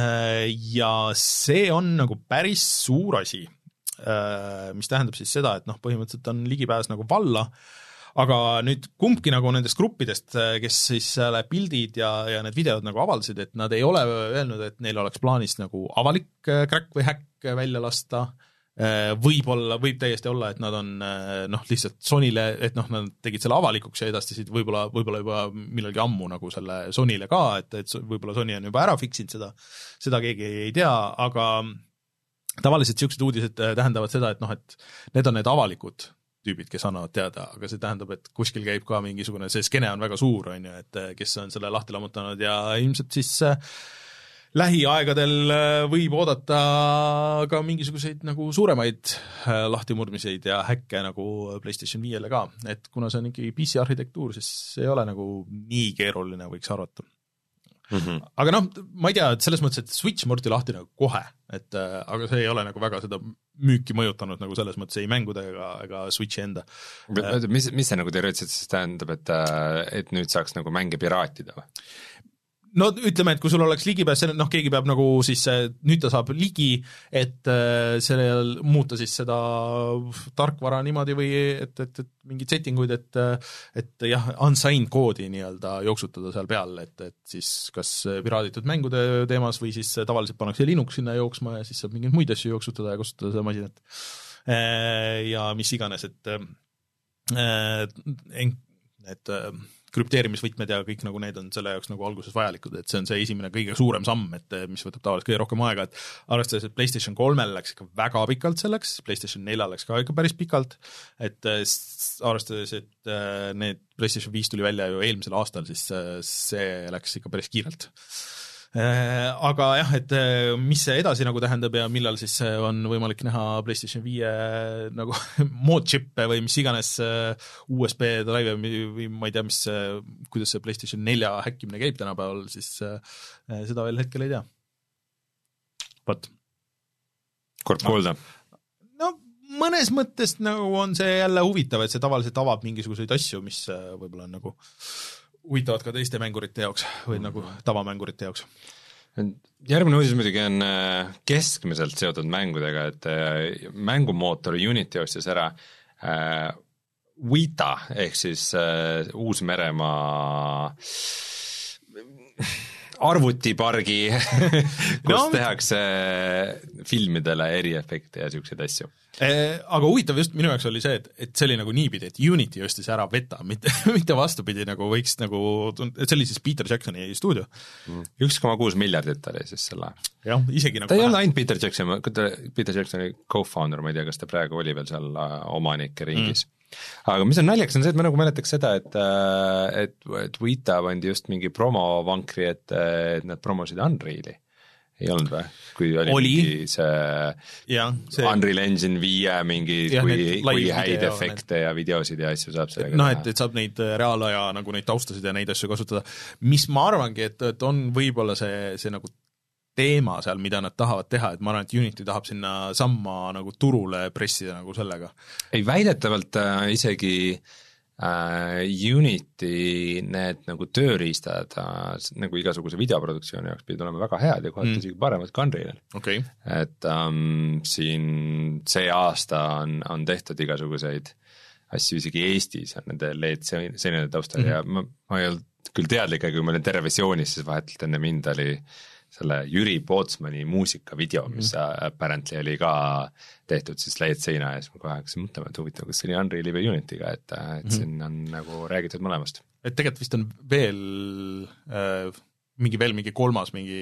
Speaker 1: ja see on nagu päris suur asi, mis tähendab siis seda, et noh, põhimõtteliselt on ligipääs nagu valla, aga nüüd kumbki nagu nendest gruppidest, kes siis pildid ja, ja need videod nagu avaldasid, et nad ei ole öelnud, et neil oleks plaanis nagu avalik crack või hack välja lasta, võib-olla, võib täiesti olla, et nad on noh, lihtsalt Sonyle, et noh, nad tegid selle avalikuks ja edastasid võib-olla, võib-olla juba millalgi ammu nagu selle Sonyle ka, et, et võib-olla Sony on juba ära fiksinud seda, seda keegi ei tea, aga tavaliselt siuksed uudised tähendavad seda, et noh, et need on need avalikud tüübid, kes annavad teada, aga see tähendab, et kuskil käib ka mingisugune, see skene on väga suur, on ju, et kes on selle lahti lammutanud ja ilmselt siis lähiaegadel võib oodata ka mingisuguseid nagu suuremaid lahtimurdmiseid ja häkke nagu PlayStation viiele ka, et kuna see on ikkagi P C arhitektuur, siis see ei ole nagu nii keeruline, võiks arvata. Mm-hmm. Aga noh, ma ei tea, et selles mõttes, et Switch murti lahti nagu kohe, et aga see ei ole nagu väga seda müüki mõjutanud nagu selles mõttes ei mänguda ega, ega Switchi enda.
Speaker 2: Mis, mis see nagu teoreetiliselt siis tähendab, et, et nüüd saaks nagu mänge piraatida või?
Speaker 1: No ütleme, et kui sul oleks ligipääs, noh, keegi peab nagu siis, nüüd ta saab ligi, et sellel muuta siis seda tarkvara niimoodi või et, et, et mingid settinguid, et, et jah, unsigned koodi nii-öelda jooksutada seal peal, et, et siis kas piraaditud mängude teemas või siis tavaliselt pannakse Linux sinna jooksma ja siis saab mingeid muid asju jooksutada ja kasutada seda masinat. Ja mis iganes, et et krüpteerimisvõtmed ja kõik nagu need on selle jaoks nagu alguses vajalikud, et see on see esimene kõige suurem samm, et mis võtab tavaliselt kõige rohkem aega, et arvestades, et PlayStation kolmel läks ikka väga pikalt selleks, PlayStation neljal läks ka ikka päris pikalt, et arvestades, et need PlayStation viis tuli välja ju eelmisel aastal, siis see läks ikka päris kiirelt. Aga jah, et mis see edasi nagu tähendab ja millal siis on võimalik näha PlayStation viie nagu moodchippe või mis iganes U S B drive või ma ei tea, mis, kuidas see PlayStation nelja häkkimine käib tänapäeval, siis seda veel hetkel ei tea. But.
Speaker 2: Kord kuulda.
Speaker 1: No mõnes mõttes nagu on see jälle huvitav, et see tavaliselt avab mingisuguseid asju, mis võib-olla on nagu huvitavad ka teiste mängurite jaoks või nagu tavamängurite jaoks.
Speaker 2: Järgmine uudis muidugi on keskmiselt seotud mängudega, et mängumootor Unity ostis ära Vita ehk siis Uus-Meremaa arvutipargi, kus no, tehakse filmidele eriefekte ja siukseid asju.
Speaker 1: Aga huvitav just minu jaoks oli see, et, et see oli nagu niipidi, et Unity ostis ära Beta, mitte, mitte vastupidi, nagu võiks nagu, et see oli siis Peter Jacksoni stuudio.
Speaker 2: üks koma kuus miljardit oli siis selle.
Speaker 1: jah, isegi nagu
Speaker 2: ta ei ole ainult Peter Jackson, Peter Jacksoni co-founder, ma ei tea, kas ta praegu oli veel seal omanike ringis. Mm. Aga mis on naljaks, on see, et ma nagu mäletaks seda, et, et, et Vita pandi just mingi promovankri, et, et nad promosid Unreali. Ei olnud või? Kui oli, oli. mingi see, ja, see Unreal Engine viie mingi, ja, kui, kui häid video, efekte need. Ja videosid ja asju saab sellega
Speaker 1: noh, et, et saab neid reaalaja nagu neid taustasid ja neid asju kasutada, mis ma arvangi, et, et on võib-olla see, see nagu teema seal, mida nad tahavad teha, et ma arvan, et Unity tahab sinna samma nagu turule pressida nagu sellega.
Speaker 2: Ei, väidetavalt äh, isegi äh, Unity need nagu tööriistad äh, nagu igasuguse videoproduktsiooni jaoks pidid olema väga head ja kohati mm. isegi paremad kui Unrealil.
Speaker 1: Okay.
Speaker 2: Et ähm, siin see aasta on, on tehtud igasuguseid asju isegi Eestis, on nende L E D senine taustal mm. ja ma, ma ei olnud küll teadlik, aga kui ma olin tervisioonis, siis vahetult enne mind oli selle Jüri Pootsmani muusikavideo, mis mm. apparently oli ka tehtud siis L E D seina ja siis ma kohe hakkasin mõtlema, et huvitav, kas see oli Unreali või Unity'ga, et, et mm. siin on nagu räägitud mõlemast.
Speaker 1: Et tegelikult vist on veel äh, mingi veel mingi kolmas mingi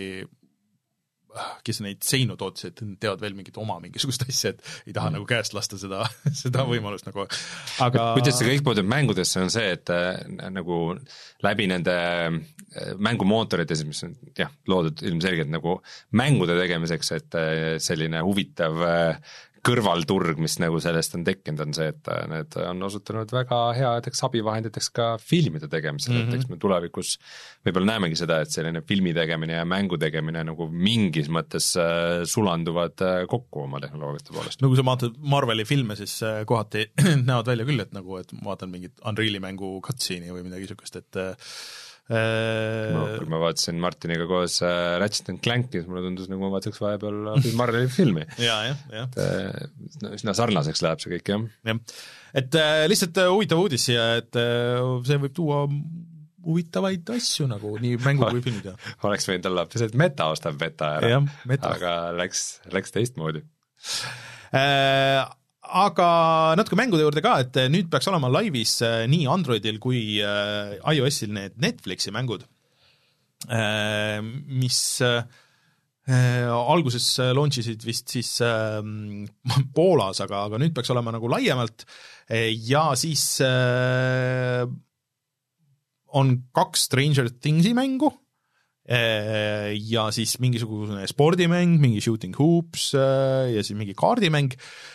Speaker 1: kes neid seinu tootsid, teevad veel mingit oma mingisugust asja, et ei taha mm. nagu käest lasta seda, seda võimalust nagu, aga
Speaker 2: kuidas see kõik puudub mängudesse, on see, et äh, nagu läbi nende mängumootorites, mis on jah, loodud ilmselgelt nagu mängude tegemiseks, et äh, selline huvitav äh, kõrvalturg, mis nagu sellest on tekkinud, on see, et need on osutunud väga headeks abivahenditeks ka filmide tegemisel, mm -hmm. et eks me tulevikus võib-olla näemegi seda, et selline filmi tegemine ja mängu tegemine nagu mingis mõttes sulanduvad kokku oma tehnoloogiste poolest.
Speaker 1: No kui sa vaatad Marveli filme, siis kohati näevad välja küll, et nagu, et vaatan mingit Unreali mängu cutscene'i või midagi sükest, et
Speaker 2: No, kui ma vaatasin Martiniga koos äh, Ratchet and Clanki, siis mulle tundus, nagu ma vaataks vahepeal Marveli filmi.
Speaker 1: ja, jah, jah.
Speaker 2: Et no, üsna sarnaseks läheb see kõik, jah.
Speaker 1: jah. Et äh, lihtsalt huvitav uudis ja et äh, see võib tuua huvitavaid asju nagu nii mängu kui filmid. Ja.
Speaker 2: Oleks võinud olla, et Meta ostab Beta ära,
Speaker 1: ja, meta.
Speaker 2: Aga läks, läks teistmoodi.
Speaker 1: Äh, aga natuke mängude juurde ka, et nüüd peaks olema laivis nii Androidil kui iOS-il need Netflixi mängud, mis alguses launchisid vist siis Poolas, aga, aga nüüd peaks olema nagu laiemalt ja siis on kaks Stranger Thingsi mängu ja siis mingisugune spordimäng, mingi Shooting Hoops ja siis mingi kaardimäng.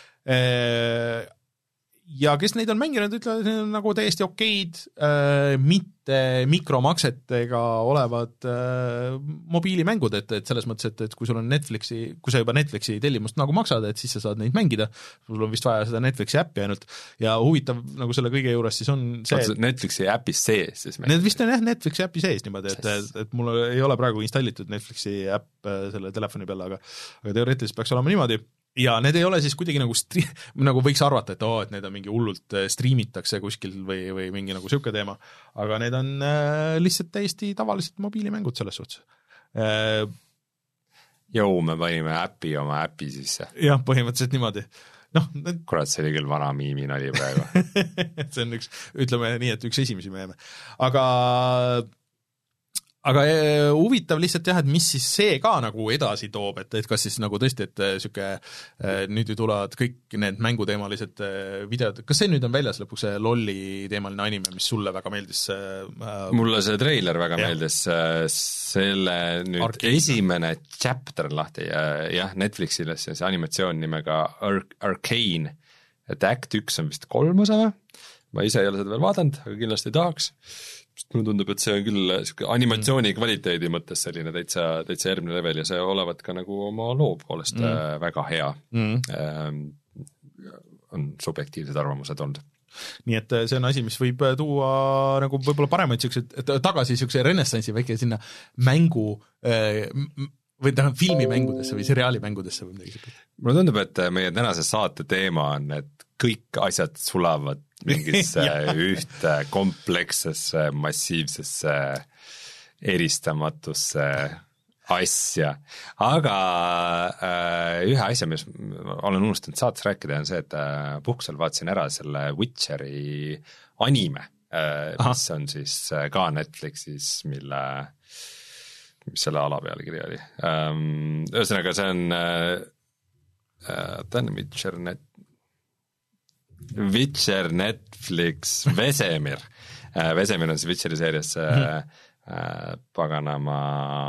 Speaker 1: Ja kes neid on mänginud, ütlevad, et need on nagu täiesti okeid, mitte mikromaksetega olevad mobiilimängud, et, et selles mõttes, et, et kui sul on Netflixi, kui sa juba Netflixi tellimust nagu maksad, et siis sa saad neid mängida, sul on vist vaja seda Netflixi äppi ainult ja huvitav nagu selle kõige juures siis on see,
Speaker 2: et Netflixi äpi sees siis
Speaker 1: mängida. Need vist on jah Netflixi äpi sees niimoodi, et, et, et mul ei ole praegu installitud Netflixi äpp selle telefoni peale, aga, aga teoreetiliselt peaks olema niimoodi. Ja need ei ole siis kuidagi nagu stri-, nagu võiks arvata, et oo, et need on mingi hullult striimitakse kuskil või, või mingi nagu siuke teema, aga need on äh, lihtsalt täiesti tavalised mobiilimängud selles suhtes äh,.
Speaker 2: Jou, me panime äpi oma äpi sisse.
Speaker 1: Jah, põhimõtteliselt niimoodi. No, need...
Speaker 2: Kurat, see oli küll vana miimi nali praegu.
Speaker 1: see on üks, ütleme nii, et üks esimesi meeme. Aga aga huvitav lihtsalt jah, et mis siis see ka nagu edasi toob, et, et kas siis nagu tõesti, et süke, nüüd ju tulevad kõik need mänguteemalised videod, kas see nüüd on väljas lõpuks see lolli teemaline anime, mis sulle väga meeldis?
Speaker 2: Mulle see treiler väga ja. meeldis, selle nüüd Arcane. Esimene chapter on lahti ja jah, Netflixil see animatsioon nimega Ar- Arcane, et Act üks on vist kolm osa, ma ise ei ole seda veel vaadanud, aga kindlasti tahaks. Mulle tundub, et see on küll animatsiooni kvaliteedi mõttes selline täitsa, täitsa järgmine level ja see olevat ka nagu oma loo poolest mm. väga hea mm. ähm, on subjektiivsed arvamused olnud.
Speaker 1: Nii et see on asi, mis võib tuua nagu võib-olla paremaid siuksed, tagasi siukse renessansi väike sinna mängu või tähendab filmimängudesse või seriaalimängudesse või midagi siukest.
Speaker 2: Mulle tundub, et meie tänase saate teema on, et kõik asjad sulavad mingisse ühte komplekssesse, massiivsesse eristamatusse asja, aga äh, ühe asja, mis olen unustanud saates rääkida, on see, et äh, puhkusel vaatasin ära selle Witcheri anime, äh, mis on siis äh, ka Netflixis, mille, mis selle ala pealkiri oli ähm,. Ühesõnaga, see on äh, ta on Witcher net-, Witcher Netflix Vesemir äh,, Vesemir on see Witcheri seerias äh, äh, paganama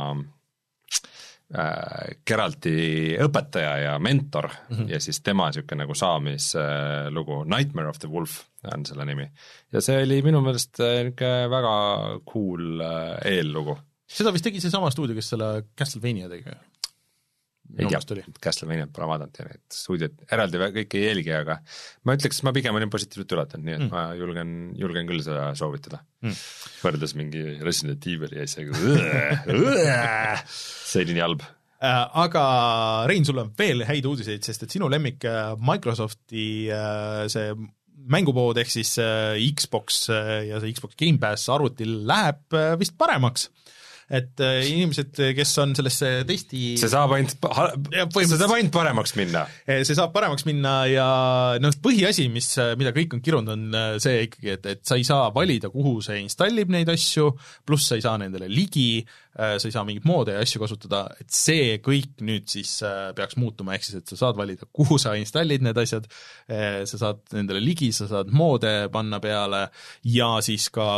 Speaker 2: Geralti õpetaja ja mentor mm-hmm. ja siis tema niisugune nagu saamislugu, Nightmare of the Wolf on selle nimi. Ja see oli minu meelest niisugune väga cool eellugu.
Speaker 1: Seda vist tegi see sama stuudio, kes selle Castlevania tegi?
Speaker 2: Ei tea, Castlevania pole vaadanud ja need stuudiod eraldi kõik ei jälgi, aga ma ütleks, ma pigem olin positiivselt üllatanud, nii et mm. ma julgen, julgen küll seda soovitada mm. võrdes mingi Resident Evil ja isegi see oli nii halb.
Speaker 1: Aga Rein, sul on veel häid uudiseid, sest et sinu lemmik Microsofti see mängupood ehk siis Xbox ja see Xbox Game Pass arvutil läheb vist paremaks. Et inimesed, kes on sellesse testi
Speaker 2: see saab ainult, see saab ainult paremaks minna.
Speaker 1: See saab paremaks minna ja no, põhiasi, mis, mida kõik on kirunud, on see ikkagi, et, et sa ei saa valida, kuhu see installib neid asju, pluss sa ei saa nendele ligi, sa ei saa mingit moode ja asju kasutada, et see kõik nüüd siis peaks muutuma, ehk siis, et sa saad valida, kuhu sa installid need asjad, sa saad nendele ligi, sa saad moode panna peale ja siis ka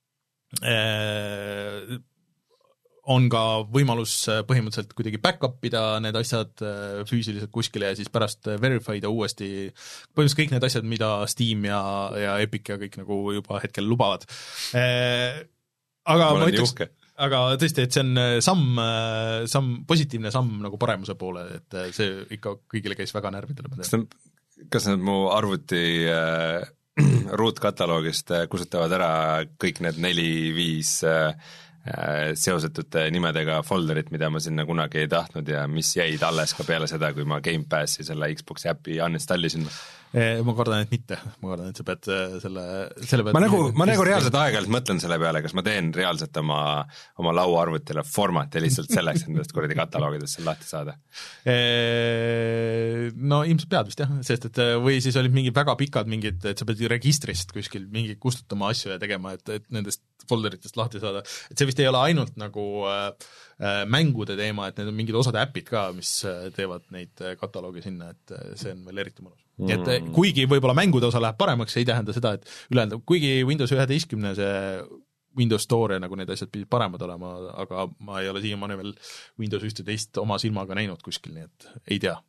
Speaker 1: äh, on ka võimalus põhimõtteliselt kuidagi back-up ida need asjad füüsiliselt kuskile ja siis pärast verify da uuesti põhimõtteliselt kõik need asjad, mida Steam ja, ja Epic ja kõik nagu juba hetkel lubavad. Aga ma, ma ütleks, aga tõesti, et see on samm, samm, positiivne samm nagu paremuse poole, et see ikka kõigile käis väga närvidele.
Speaker 2: Kas, kas need mu arvuti äh, ruutkataloogist kusutavad ära kõik need neli-viis äh, seosetute nimedega folderit, mida ma sinna kunagi ei tahtnud ja mis jäid alles ka peale seda, kui ma Game Passi selle Xboxi äpi uninstallisin?
Speaker 1: Ma kardan, et mitte. Ma kardan, et sa pead selle, selle pead
Speaker 2: ma nagu, ma nagu reaalselt aeg-ajalt mõtlen selle peale, kas ma teen reaalselt oma, oma lauaarvutile formati lihtsalt selleks, et nendest kuradi kataloogidest lahti saada.
Speaker 1: No ilmselt pead vist jah, sest et või siis olid mingid väga pikad mingid, et sa pead registrist kuskil mingi kustutama asju ja tegema, et, et nendest folderitest lahti saada. Et see vist ei ole ainult nagu äh, mängude teema, et need on mingid osad äpid ka, mis teevad neid kataloogi sinna, et see on veel eriti mõnus. Nii et kuigi võib-olla mängude osa läheb paremaks, ei tähenda seda, et ülejäänud, kuigi Windows üheteistkümne see Windows Store nagu need asjad pidid paremad olema, aga ma ei ole siiamaani veel Windows üheksateist oma silmaga näinud kuskil, nii et ei tea.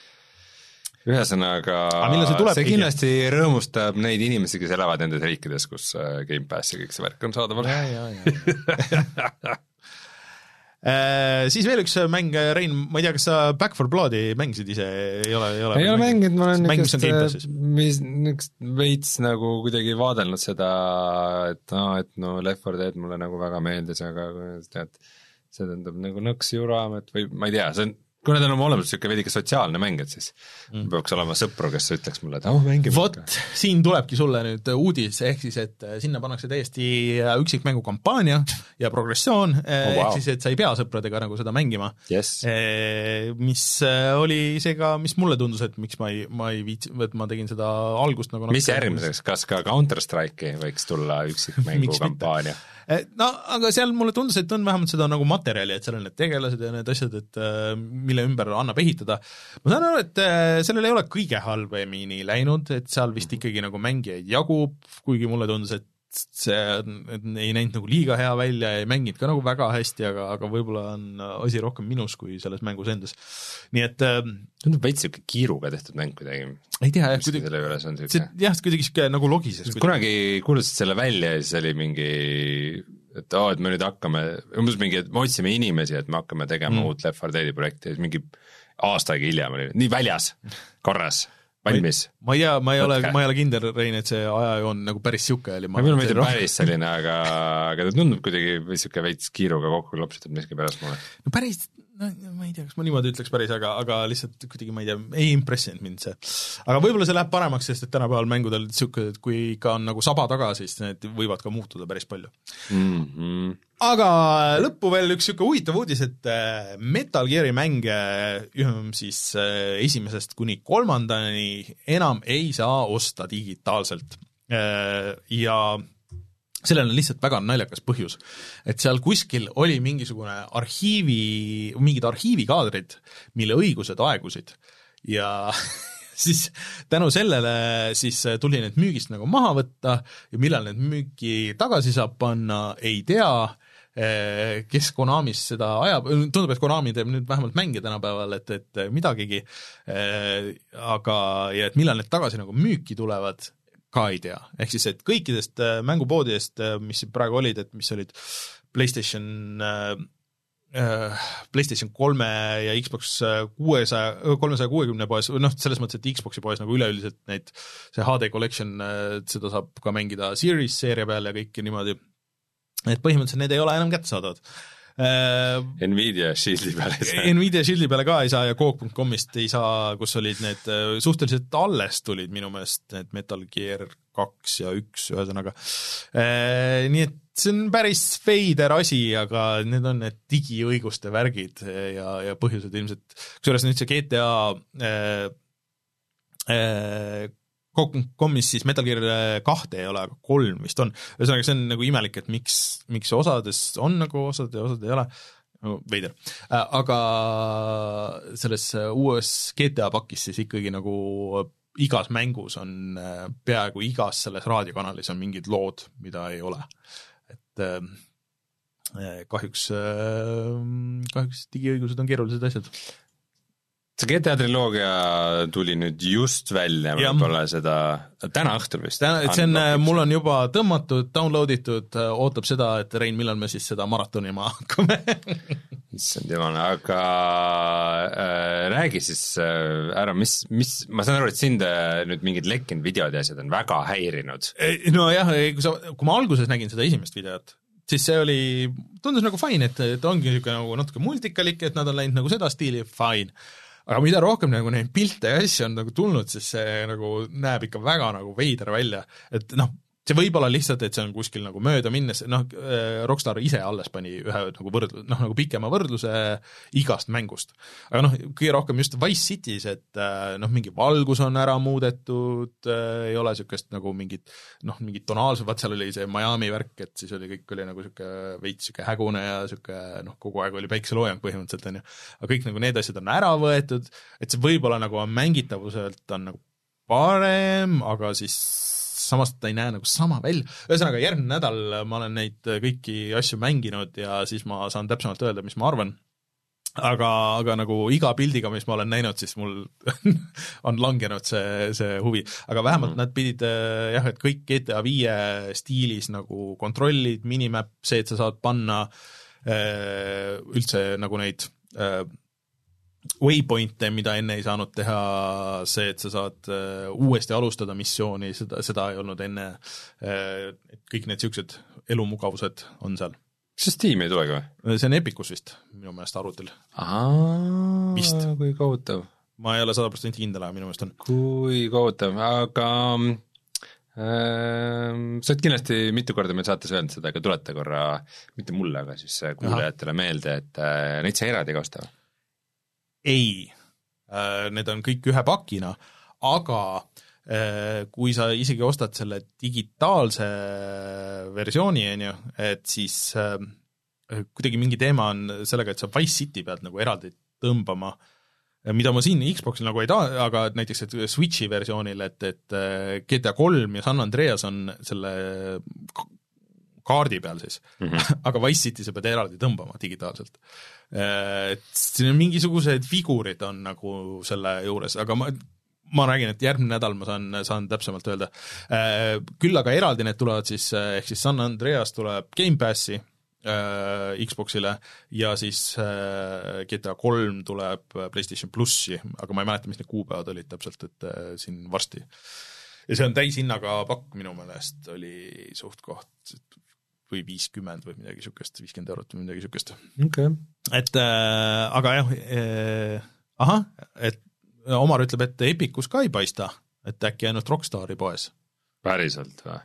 Speaker 2: Ühesõnaga, see, see kindlasti rõõmustab neid inimesi, kes elavad nendes riikides, kus Game Pass ja kõik see värk on saadaval.
Speaker 1: Ja, ja, ja. Äh, siis veel üks mäng, Rein, ma ei tea, kas sa Back four Bloodi mängisid ise, ei ole, ei ole,
Speaker 2: ei ole mänginud, ma olen nikest, mis, nikest veits nagu kuidagi vaadelnud seda, et no, et no Left four Dead mulle nagu väga meeldis, aga tead, see tähendab nagu nõks juraam, et või ma ei tea, see on kuna ta on oma olemus niisugune veidike sotsiaalne mäng, et siis mm. peaks olema sõpru, kes ütleks mulle, et oh, mängi
Speaker 1: vot, siin tulebki sulle nüüd uudis, ehk siis, et sinna pannakse täiesti üksikmängu kampaania ja progressioon, oh, wow. ehk siis, et sa ei pea sõpradega nagu seda mängima,
Speaker 2: yes.
Speaker 1: mis oli seega, mis mulle tundus, et miks ma ei, ma ei viitsi, et ma tegin seda algust nagu
Speaker 2: mis järgmiseks, kas ka Counter-Strike'i võiks tulla üksikmängu kampaania?
Speaker 1: No, aga seal mulle tundus, et on vähemalt seda nagu materjali, et seal on need tegelased ja need asjad, et mille ümber annab ehitada. Ma saan aru, et sellel ei ole kõige halvemini läinud, et seal vist ikkagi nagu mängijaid jagub, kuigi mulle tundus, et see ei näinud nagu liiga hea välja ja ei mänginud ka nagu väga hästi, aga, aga võib-olla on asi rohkem minus kui selles mängus endas. Nii et
Speaker 2: tundub veits siuke kiiruga tehtud mäng kuidagi.
Speaker 1: Ei tea, jah,
Speaker 2: kuidagi selle juures on siuke.
Speaker 1: Jah, kuidagi siuke nagu logises.
Speaker 2: Kunagi kuulutasid selle välja ja siis oli mingi, et oo, et me nüüd hakkame, umbes mingi, et me otsime inimesi, et me hakkame tegema mm. uut Left four Deadi projekti ja mingi aasta aega hiljem oli nii väljas, korras. Valmis.
Speaker 1: Ma ei tea, ma ei ole, ma ei ole kindel, Rein, et see ajajoon nagu päris siuke oli.
Speaker 2: Ma ei ole päris selline, aga, aga ta tundub kuidagi siuke veits kiiruga kokku klopsitud miski pärast mulle.
Speaker 1: No päris, no ma ei tea, kas ma niimoodi ütleks päris, aga, aga lihtsalt kuidagi ma ei tea, ei impressinud mind see. Aga võib-olla see läheb paremaks, sest et tänapäeval mängudel siuke, et kui ikka on nagu saba taga, siis need võivad ka muutuda päris palju. Mm-hmm. Aga lõppu veel üks siuke huvitav uudis, et Metal Geari mänge siis esimesest kuni kolmandani enam ei saa osta digitaalselt. Ja sellel on lihtsalt väga naljakas põhjus, et seal kuskil oli mingisugune arhiivi, mingid arhiivikaadrid, mille õigused aegusid ja siis tänu sellele siis tuli need müügist nagu maha võtta ja millal need müüki tagasi saab panna, ei tea, kes Konamis seda ajab, tundub, et Konami teeb nüüd vähemalt mänge tänapäeval, et, et midagigi, aga ja et millal need tagasi nagu müüki tulevad, ka ei tea. Ehk siis, et kõikidest mängupoodidest, mis praegu olid, et mis olid PlayStation, PlayStation kolme ja Xbox kuuesaja, kolmesaja kuuekümne poes, noh, selles mõttes, et Xboxi poes nagu üleüldiselt neid, see H D Collection, seda saab ka mängida Series seeria peal ja kõik niimoodi, et põhimõtteliselt need ei ole enam kättesaadavad.
Speaker 2: Nvidia Shieldi peale ei saa.
Speaker 1: Nvidia Shieldi peale ka ei saa ja Coop punkt comist ei saa, kus olid need suhteliselt alles tulid minu meelest need Metal Gear kaks ja üks ühesõnaga. Nii et see on päris veider asi, aga need on need digiõiguste värgid ja, ja põhjused ilmselt, kusjuures nüüd see G T A äh, äh, Coop punkt com'is siis Metal Gear kahte ei ole, aga kolm vist on. Ühesõnaga, see on nagu imelik, et miks, miks osades on nagu osad ja osad ei ole. No, veider. Aga selles uues G T A pakis siis ikkagi nagu igas mängus on peaaegu igas selles raadiokanalis on mingid lood, mida ei ole. Et kahjuks, kahjuks digiõigused on keerulised asjad.
Speaker 2: See G T A triloogia tuli nüüd just välja, võib-olla seda täna õhtul vist.
Speaker 1: Täna, see on, mul on juba tõmmatud, downloaditud, ootab seda, et Rein, millal me siis seda maratoni maa hakkame.
Speaker 2: Issand jumala, aga äh, räägi siis äh, ära, mis, mis, ma saan aru, et sind äh, nüüd mingid lekkinud videod ja asjad on väga häirinud.
Speaker 1: No jah, kui, sa, kui ma alguses nägin seda esimest videot, siis see oli, tundus nagu fine, et, et ongi niisugune nagu natuke multikalik, et nad on läinud nagu seda stiili, fine. Aga mida rohkem nagu neid pilte ja asju on nagu tulnud, siis see nagu näeb ikka väga nagu veider välja, et noh, see võib olla lihtsalt, et see on kuskil nagu mööda minnes, noh, Rockstar ise alles pani ühe nagu võrdlu, noh, nagu pikema võrdluse igast mängust. Aga noh, kõige rohkem just Vice Cities, et noh, mingi valgus on ära muudetud, ei ole niisugust nagu mingit, noh, mingit tonaalsed, vaat seal oli see Miami värk, et siis oli kõik oli nagu niisugune veits niisugune hägune ja niisugune, noh, kogu aeg oli päikeseloojang põhimõtteliselt, on ju. Aga kõik nagu need asjad on ära võetud, et see võib-olla nagu on mängitavuselt on nagu parem, aga siis samas ta ei näe nagu sama välja. Ühesõnaga, järgmine nädal ma olen neid kõiki asju mänginud ja siis ma saan täpsemalt öelda, mis ma arvan. Aga, aga nagu iga pildiga, mis ma olen näinud, siis mul on langenud see, see huvi. Aga vähemalt mm. nad pidid, jah, et kõik G T A viie stiilis nagu kontrollid, minimap, see, et sa saad panna üldse nagu neid waypointe, mida enne ei saanud teha, see, et sa saad uh, uuesti alustada missiooni, seda, seda ei olnud enne, uh, kõik need siuksed elumugavused on seal.
Speaker 2: Kas see Steam ei tulegi või?
Speaker 1: See on Epicus vist, minu meelest arvutil.
Speaker 2: Ahaa,
Speaker 1: vist.
Speaker 2: Kui kohutav.
Speaker 1: Ma ei ole sada protsenti kindel, aga minu meelest on.
Speaker 2: Kui kohutav, aga äh, sa oled kindlasti mitu korda meil saates öelnud seda, aga tulete korra, mitte mulle, aga siis kuulajatele meelde, et äh, neid sa eradi ka osta.
Speaker 1: Ei, need on kõik ühe pakina, aga kui sa isegi ostad selle digitaalse versiooni, et siis kuidagi mingi teema on sellega, et sa Vice City pead nagu eraldi tõmbama, mida ma siin Xboxil nagu ei taha, aga näiteks et Switchi versioonil, et, et G T A kolm ja San Andreas on selle kaardi peal siis, mm-hmm. aga Vice City sa pead eraldi tõmbama digitaalselt. Et siin on mingisugused figurid on nagu selle juures, aga ma, ma räägin, et järgmine nädal ma saan, saan täpsemalt öelda. Küll aga eraldi need tulevad siis, ehk siis San Andreas tuleb Game Passi äh, Xboxile ja siis äh, G T A kolm tuleb PlayStation Plussi, aga ma ei mäleta, mis need kuupäevad olid täpselt, et äh, siin varsti. Ja see on täishinnaga pakk minu meelest oli suht koht või viiskümmend või midagi sükest, viiskümmend eurot või midagi sükest.
Speaker 2: Okay.
Speaker 1: Et äh, aga jah, äh, ahah, et Omar ütleb, et Epicus ka ei paista, et äkki ainult Rockstari poes.
Speaker 2: Päriselt või?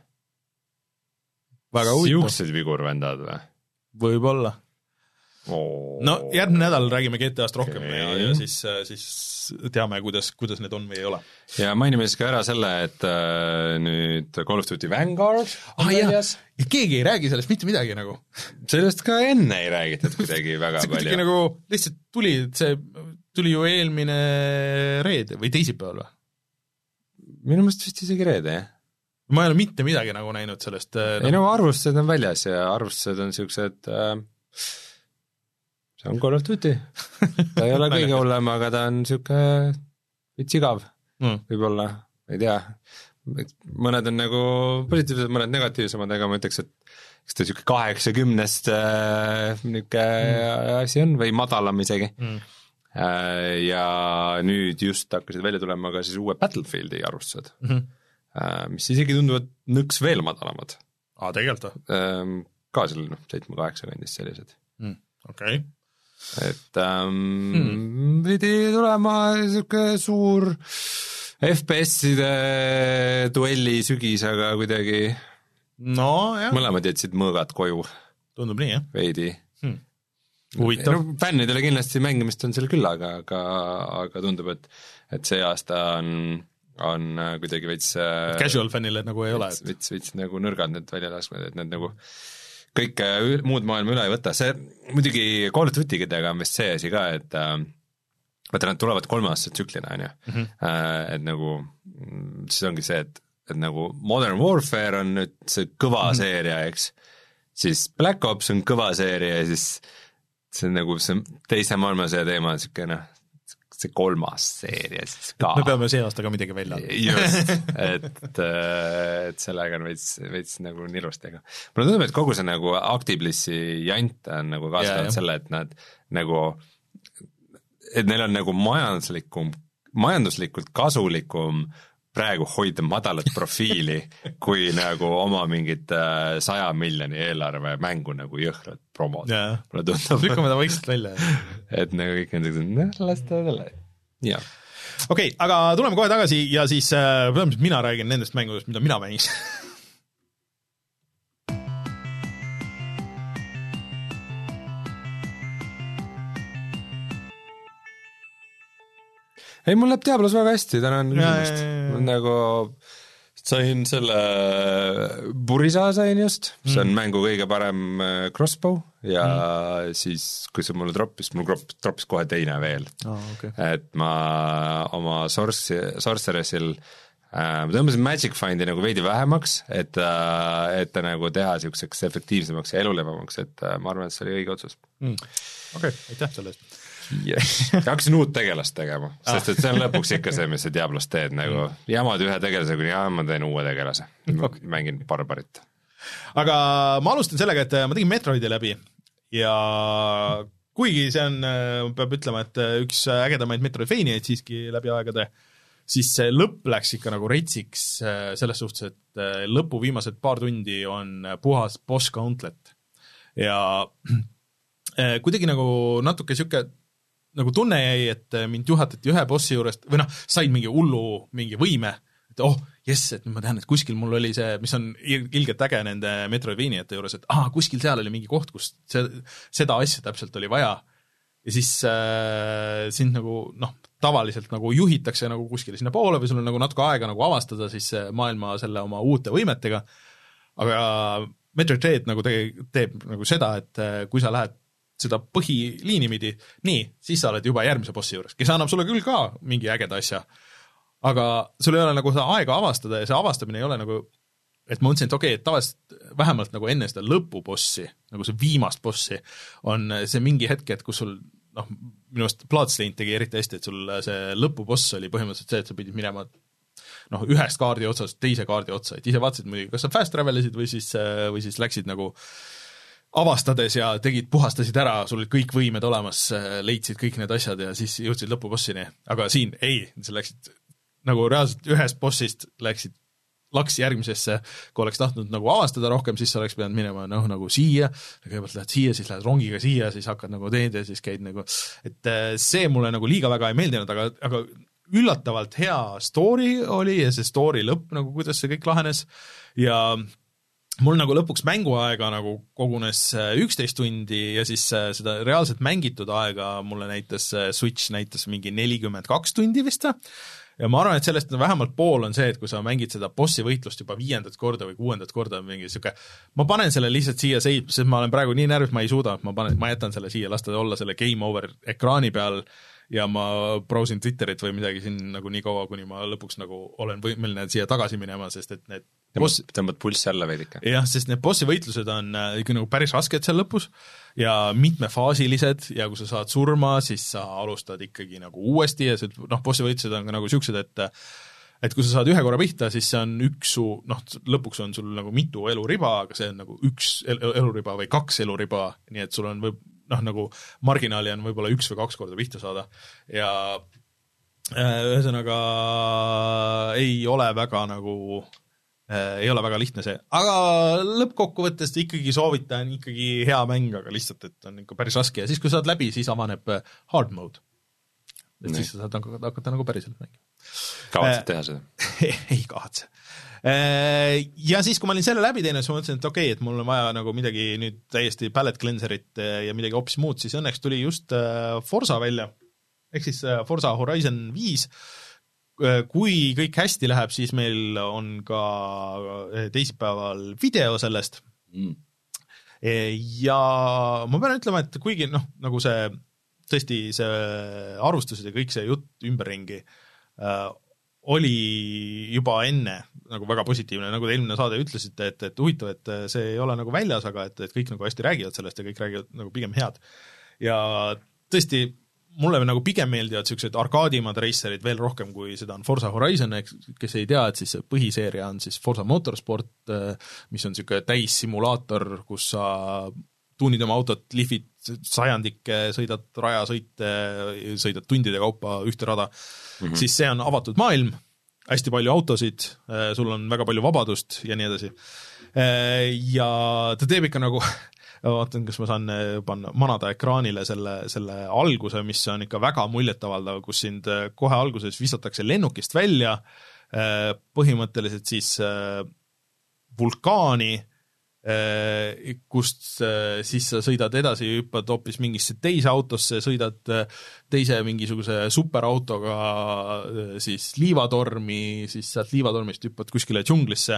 Speaker 1: Väga huvitav.
Speaker 2: Siuksed vigurvendad või?
Speaker 1: Võib-olla.
Speaker 2: Oh.
Speaker 1: No järgmine nädal räägime G T A-st rohkem okay. ja, ja siis, siis teame, kuidas, kuidas need on või ei ole.
Speaker 2: Ja mainime siis ka ära selle, et äh, nüüd Call of Duty Vanguard
Speaker 1: ah, ja. ja keegi ei räägi sellest mitte midagi nagu.
Speaker 2: Sellest ka enne ei räägitud kuidagi väga
Speaker 1: see
Speaker 2: palju.
Speaker 1: Nagu lihtsalt tuli, see tuli ju eelmine reede või teisipäeval või?
Speaker 2: Minu mõist vist isegi reede, jah.
Speaker 1: Ma ei ole mitte midagi nagu näinud sellest.
Speaker 2: Ei no arvustused on väljas ja arvustused on siuksed äh, see on Call of Duty. Ta ei ole kõige hullem, aga ta on siuke vits igav mm. võib-olla, ei tea. Mõned on nagu positiivsed, mõned negatiivsemad, aga ma ütleks, et eks ta siuke kaheksakümnest äh, niuke mm. asi on või madalam isegi mm. äh, ja nüüd just hakkasid välja tulema ka siis uue Battlefieldi arvustused mm-hmm. äh, mis isegi tunduvad nõks veel madalamad.
Speaker 1: Aa, tegelikult?
Speaker 2: Äh, ka seal noh, seitsme kaheksa kandist sellised
Speaker 1: mm. okei okay.
Speaker 2: et ähm, mm. pidi tulema siuke suur F P S-ide duelli sügis, aga kuidagi
Speaker 1: no, jah.
Speaker 2: mõlemad jätsid mõõgad koju.
Speaker 1: Tundub nii, jah?
Speaker 2: Veidi.
Speaker 1: Hmm. Huvitav.
Speaker 2: No, fännidele kindlasti mängimist on seal küll, aga, aga, aga tundub, et, et see aasta on, on kuidagi veits
Speaker 1: casual fännile nagu ei ole.
Speaker 2: Veits, veits, veits nagu nõrgad need välja laskmed, et need nagu kõik muud maailma üle ei võta. See muidugi Call of Duty-gidega on vist see asi ka, et vaata, nad tulevad kolmeaastased tsüklina, on ju. Mm-hmm. Et nagu, siis ongi see, et, et nagu Modern Warfare on nüüd see kõva mm-hmm. seeria, eks, siis Black Ops on kõva seeria ja siis see on nagu see teise maailmasõja teema on siuke, noh, see kolmas seeria siis ka.
Speaker 1: Me peame see aasta ka midagi välja.
Speaker 2: Just, et, et sellega on veits, veits nagu nirustega. Mulle tundub, et kogu see nagu Activision'i jant on nagu kaasanud selle, et nad nagu et neil on nagu majanduslikum, majanduslikult kasulikum praegu hoida madalat profiili kui nagu oma mingit saja miljoni eelarve mängu nagu jõhkrad promod. Mulle tundub.
Speaker 1: Lükkame ta vaikselt välja.
Speaker 2: Et nagu kõik on teinud, noh, las ta selle. Jaa.
Speaker 1: Okei, okay, aga tuleme kohe tagasi ja siis äh, mina räägin nendest mängudest, mida mina mängis.
Speaker 2: Ei, mul läheb Diablos väga hästi, tänan küsimust. Nagu sain selle Burisa sain just, see on mm. mängu kõige parem crossbow ja mm. siis, kui see mulle droppis, mul droppis kohe teine veel.
Speaker 1: Oh, okay.
Speaker 2: Et ma oma Sorceressil äh, ma tõmbasin Magic Findi nagu veidi vähemaks, et, äh, et ta nagu teha siukseks efektiivsemaks ja elulevamaks, et äh, ma arvan, et see oli õige otsus.
Speaker 1: Mm. Okei, okay, aitäh selle eest.
Speaker 2: Yes. Hakkasin uut tegelast tegema, sest et see on lõpuks ikka see, mis see Diablos teed nagu jamad ühe tegelase, kuni jah, ma teen uue tegelase, okay. Mängin barbarit.
Speaker 1: Aga ma alustan sellega, et ma tegin Metroidi läbi ja kuigi see on, peab ütlema, et üks ägedamaid Metroidvaniaid siiski läbi aegade, siis see lõpp läks ikka nagu retsiks selles suhtes, et lõpu viimased paar tundi on puhas boss gauntlet ja kuidagi nagu natuke siuke nagu tunne jäi, et mind juhatati ühe bossi juurest, või noh, sain mingi hullu mingi võime, et oh, jess, et nüüd ma tean, et kuskil mul oli see, mis on ilgelt äge nende Metroidvaniate juures, et ah, kuskil seal oli mingi koht, kus see, seda asja täpselt oli vaja. Ja siis äh, sind nagu, noh, tavaliselt nagu juhitakse nagu kuskile sinna poole või sul on nagu natuke aega nagu avastada siis maailma selle oma uute võimetega, aga Metroid Dread nagu teeb, teeb nagu seda, et kui sa lähed seda põhiliini midi, nii, siis sa oled juba järgmise bossi juures, kes annab sulle küll ka mingi ägeda asja, aga sul ei ole nagu seda aega avastada ja see avastamine ei ole nagu, et ma mõtlesin, et okei, okay, et tavaliselt vähemalt nagu enne seda lõpubossi, nagu see viimast bossi, on see mingi hetk, et kus sul, noh, minu arust Bloodstained tegi eriti hästi, et sul see lõpuboss oli põhimõtteliselt see, et sa pidid minema noh, ühest kaardi otsast teise kaardi otsa, et ise vaatasid muidugi, kas sa fast travelisid või siis, või siis läksid nagu avastades ja tegid, puhastasid ära, sul olid kõik võimed olemas, leidsid kõik need asjad ja siis jõudsid lõpubossini, aga siin ei, sa läksid nagu reaalselt ühest bossist läksid laks järgmisesse, kui oleks tahtnud nagu avastada rohkem, siis sa oleks pidanud minema noh, nagu siia, kõigepealt lähed siia, siis lähed rongiga siia, siis hakkad nagu teed ja siis käid nagu, et see mulle nagu liiga väga ei meeldinud, aga, aga üllatavalt hea story oli ja see story lõpp, nagu kuidas see kõik lahenes ja mul nagu lõpuks mänguaega nagu kogunes üksteist tundi ja siis seda reaalselt mängitud aega mulle näitas Switch näitas mingi nelikümmend kaks tundi vist ja ma arvan, et sellest vähemalt pool on see, et kui sa mängid seda bossi võitlust juba viiendat korda või kuuendat korda mingi siuke, ma panen selle lihtsalt siia seip, sest ma olen praegu nii närvis, ma ei suuda, ma panen, ma jätan selle siia, lasta olla selle game over ekraani peal ja ma browsin Twitterit või midagi siin nagu nii kaua, kuni ma lõpuks nagu olen võimeline siia tagasi minema, sest et need
Speaker 2: boss... tõmbad pulssi alla veidike.
Speaker 1: jah, sest need bossi võitlused on ikka nagu päris rasked seal lõpus ja mitmefaasilised ja kui sa saad surma, siis sa alustad ikkagi nagu uuesti ja see, noh, bossi võitlused on ka nagu siuksed, et et kui sa saad ühe korra pihta, siis see on üks su, noh, lõpuks on sul nagu mitu eluriba, aga see on nagu üks eluriba või kaks eluriba, nii et sul on võib noh, nagu marginaali on võib-olla üks või kaks korda pihta saada ja ühesõnaga ei ole väga nagu ei ole väga lihtne see, aga lõppkokkuvõttes ikkagi soovitan ikkagi hea mäng, aga lihtsalt, et on ikka päris raske ja siis, kui saad läbi, siis avaneb hard mode. Et nee. Siis sa saad hakata nagu päriselt mängima.
Speaker 2: Kavatsed teha seda?
Speaker 1: ei kavatse. Ja siis, kui ma olin selle läbi teinud, siis ma mõtlesin, et okei, okay, et mul on vaja nagu midagi nüüd täiesti palette cleanserit ja midagi hoopis muud, siis õnneks tuli just Forza välja, ehk siis Forza Horizon viis. Kui kõik hästi läheb, siis meil on ka teisipäeval video sellest mm. ja ma pean ütlema, et kuigi noh, nagu see tõesti see arvustused ja kõik see jutt ümberringi äh, oli juba enne nagu väga positiivne, nagu te eelmine saade ütlesite, et, et huvitav, et see ei ole nagu väljas, aga et, et kõik nagu hästi räägivad sellest ja kõik räägivad nagu pigem head ja tõesti mulle nagu pigem meeldivad sellised arkaadimad racerid veel rohkem, kui seda on Forza Horizon, kes ei tea, et siis põhiseeria on siis Forza Motorsport, mis on selline täissimulaator, kus sa tuunid oma autot, lihvid sajandikke, sõidad rajasõite, sõidad tundide kaupa ühte rada, mm-hmm. siis see on avatud maailm, hästi palju autosid, sul on väga palju vabadust ja nii edasi. Ja ta teeb ikka nagu vaatan, kas ma saan panna, manada ekraanile selle, selle alguse, mis on ikka väga muljetavaldav, kus sind kohe alguses visatakse lennukist välja, põhimõtteliselt siis vulkaani, kust siis sa sõidad edasi, hüppad hoopis mingisse teise autosse, sõidad teise mingisuguse superautoga siis liivatormi, siis sealt liivatormist hüppad kuskile džunglisse,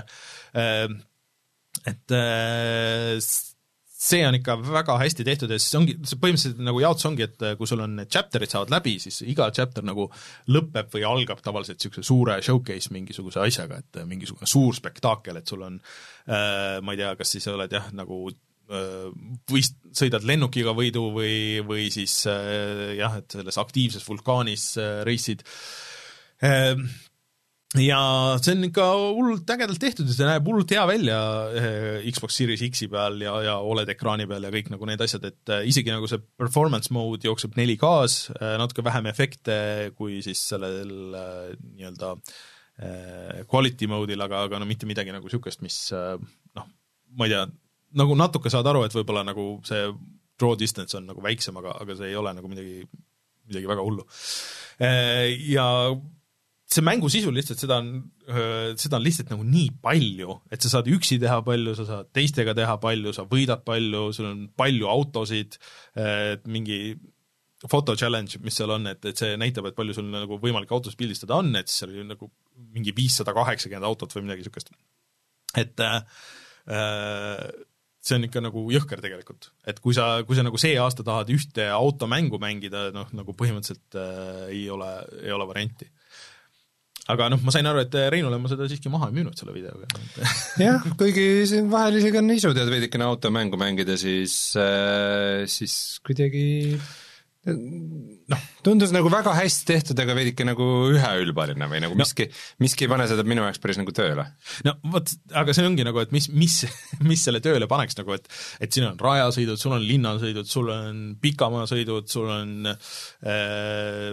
Speaker 1: et see on ikka väga hästi tehtud ja siis ongi, see põhimõtteliselt nagu jaotus ongi, et kui sul on need chapterid saavad läbi, siis iga chapter nagu lõpeb või algab tavaliselt niisuguse suure showcase mingisuguse asjaga, et mingisugune suur spektaakel, et sul on äh, ma ei tea, kas siis oled jah, nagu äh, või sõidad lennukiga võidu või, või siis äh, jah, et selles aktiivses vulkaanis äh, reisid äh, ja see on ikka hullult ägedalt tehtud ja see näeb hullult hea välja Xbox Series X-i peal ja, ja O L E D ekraani peal ja kõik nagu need asjad, et isegi nagu see performance mode jookseb neli K-s, natuke vähem efekte kui siis sellel nii-öelda quality mode'il, aga, aga no mitte midagi nagu niisugust, mis noh, ma ei tea, nagu natuke saad aru, et võib-olla nagu see draw distance on nagu väiksem, aga, aga see ei ole nagu midagi, midagi väga hullu. Ja see mängu sisu lihtsalt, seda on, seda on lihtsalt nagu nii palju, et sa saad üksi teha palju, sa saad teistega teha palju, sa võidad palju, sul on palju autosid, et mingi foto challenge, mis seal on, et, et see näitab, et palju sul nagu võimalik autos pildistada on, et siis seal oli nagu mingi viissada kaheksakümmend autot või midagi niisugust. Et äh, see on ikka nagu jõhker tegelikult, et kui sa, kui sa nagu see aasta tahad ühte automängu mängida, noh, nagu põhimõtteliselt äh, ei ole, ei ole varianti. Aga noh, ma sain aru, et Reinule ma seda siiski maha ei müünud selle videoga.
Speaker 2: jah, kuigi vahel isegi on isu tead veidikene automängu mängida, siis, siis kuidagi noh, tundus nagu väga hästi tehtud, aga veidike nagu üheülbaline või nagu miski, no. miski ei pane seda minu jaoks päris nagu tööle. No võt, aga see ongi nagu, et mis, mis, mis selle tööle paneks nagu, et, et siin on rajasõidud, sul on linnasõidud, sul on pikamaasõidud, sul on äh,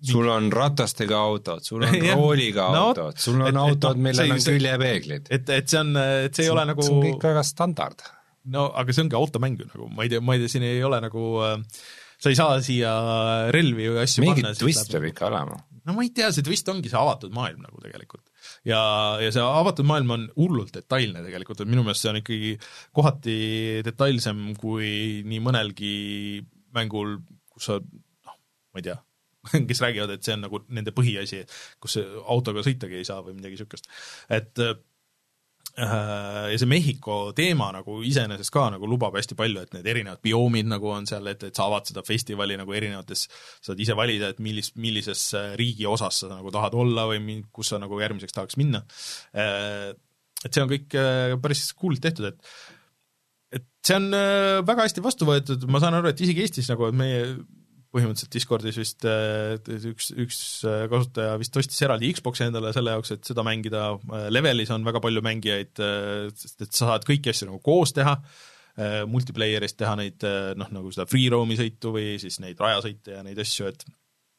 Speaker 2: sul on ratastega autod, sul on rooliga no, autod, sul on et, autod, millel no, on küljepeeglid.
Speaker 1: Et, et see on, et see ei
Speaker 2: see,
Speaker 1: ole nagu...
Speaker 2: See on kõik väga standard.
Speaker 1: No aga see ongi automäng ju nagu, ma ei tea, ma ei tea, siin ei ole nagu, sa ei saa siia relvi või asju
Speaker 2: mingi
Speaker 1: panna.
Speaker 2: Mingi twist peab ikka olema.
Speaker 1: No ma ei tea, see twist ongi see avatud maailm nagu tegelikult. Ja, ja see avatud maailm on hullult detailne tegelikult, et minu meelest see on ikkagi kohati detailsem kui nii mõnelgi mängul, kus sa, noh, ma ei tea, kes räägivad, et see on nagu nende põhiasi, kus autoga sõitagi ei saa või midagi sükest. Et ja see Mehhiko teema nagu iseenesest ka nagu lubab hästi palju, et need erinevad bioomid nagu on seal, et, et sa avad seda festivali nagu erinevates, saad ise valida, et millis, millises riigi osas sa nagu tahad olla või kus sa nagu järgmiseks tahaks minna. Et see on kõik päris cool tehtud, et et see on väga hästi vastu võetud, ma saan aru, et isegi Eestis nagu, et meie põhimõtteliselt Discordis vist üks, üks kasutaja vist ostis eraldi Xboxi endale selle jaoks, et seda mängida. Levelis on väga palju mängijaid, sest et sa saad kõiki asju nagu koos teha, multiplayerist teha neid, noh, nagu seda free roam'i sõitu või siis neid rajasõite ja neid asju, et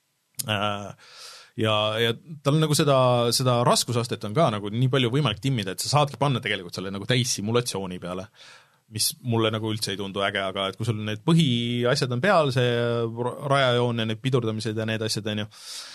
Speaker 1: ja, ja tal nagu seda, seda raskusastet on ka nagu nii palju võimalik timmida, et sa saadki panna tegelikult selle nagu täis simulatsiooni peale, mis mulle nagu üldse ei tundu äge, aga et kui sul need põhiasjad on peal, see rajajoon ja need pidurdamised ja need asjad on ju,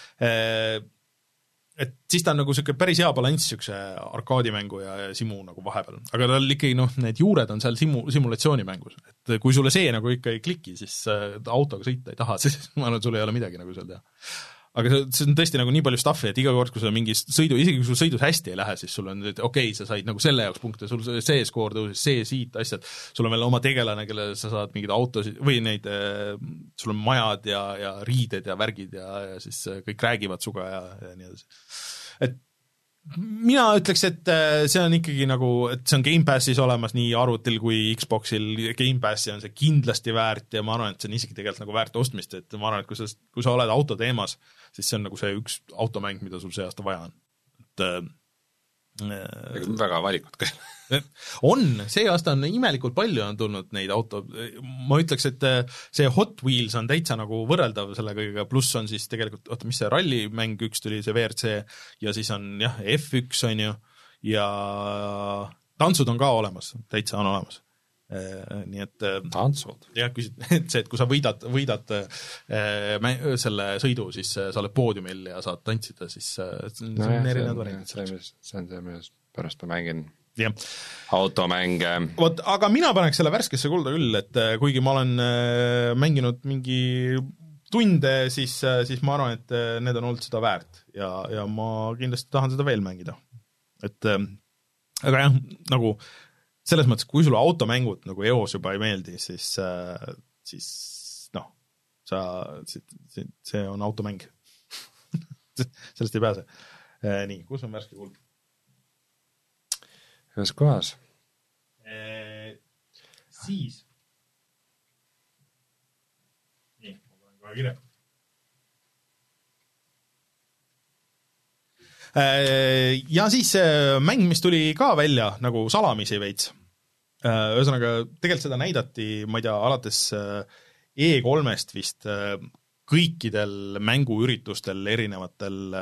Speaker 1: et siis ta on nagu siuke päris hea balanss siukse arkaadimängu ja simu nagu vahepeal. Aga tal ikkagi, noh, need juured on seal simu, simulatsioonimängus. Et kui sulle see nagu ikka ei kliki, siis autoga sõita ei taha, siis ma arvan, et sul ei ole midagi nagu seal teha. Aga see on tõesti nagu nii palju staffi, et iga kord, kui sa mingi sõidu, isegi kui sul sõidus hästi ei lähe, siis sul on, et okei, okay, sa said nagu selle jaoks punkte, sul see skoor tõusis, see siit asjad, sul on veel oma tegelane, kelle sa saad mingid autosid või neid, sul on majad ja, ja riided ja värgid ja, ja siis kõik räägivad suga ja, ja nii edasi. Et mina ütleks, et see on ikkagi nagu, et see on Game Passis olemas nii arvutil kui Xboxil, Game Passi on see kindlasti väärt ja ma arvan, et see on isegi tegelikult nagu väärt ostmist, et ma arvan, et kui sa, kui sa oled auto teemas, siis see on nagu see üks automäng, mida sul see aasta vaja on. Et,
Speaker 2: äh, väga valikut ka.
Speaker 1: On, see aasta on imelikult palju on tulnud neid auto, ma ütleks, et see Hot Wheels on täitsa nagu võrreldav selle kõigega, pluss on siis tegelikult, oota, mis see rallimäng üks tuli, see V R C ja siis on jah, F üks on ju ja tantsud on ka olemas, täitsa on olemas. Nii et
Speaker 2: tantsud.
Speaker 1: Jah, küsid, et see, et kui sa võidad, võidad selle sõidu, siis sa oled poodiumil ja saad tantsida, siis see on no erinevad variandid.
Speaker 2: See on see, millest pärast ma mängin
Speaker 1: ja.
Speaker 2: Automänge.
Speaker 1: Vot, aga mina paneks selle värskesse kulda küll, et kuigi ma olen mänginud mingi tunde, siis, siis ma arvan, et need on olnud seda väärt ja, ja ma kindlasti tahan seda veel mängida. Et, aga jah, nagu selles mõttes, kui sulle automängud nagu eos juba ei meeldi, siis, siis noh, sa, see, see on automäng. Sellest ei pääse. Nii, kus on värske kuld?
Speaker 2: Ühes kohas?
Speaker 1: E, siis. Nii, ma panen kohe kirja. Ja siis mäng, mis tuli ka välja nagu salamisi veits. Ühesõnaga, tegelikult seda näidati, ma ei tea, alates E kolmest vist kõikidel mänguüritustel erinevatel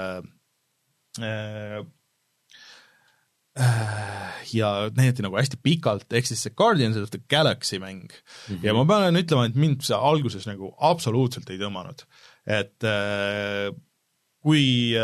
Speaker 1: ja näidati nagu hästi pikalt, ehk siis see Guardians of the Galaxy mäng mm-hmm. ja ma pean ütlema, et mind see alguses nagu absoluutselt ei tõmmanud, et kui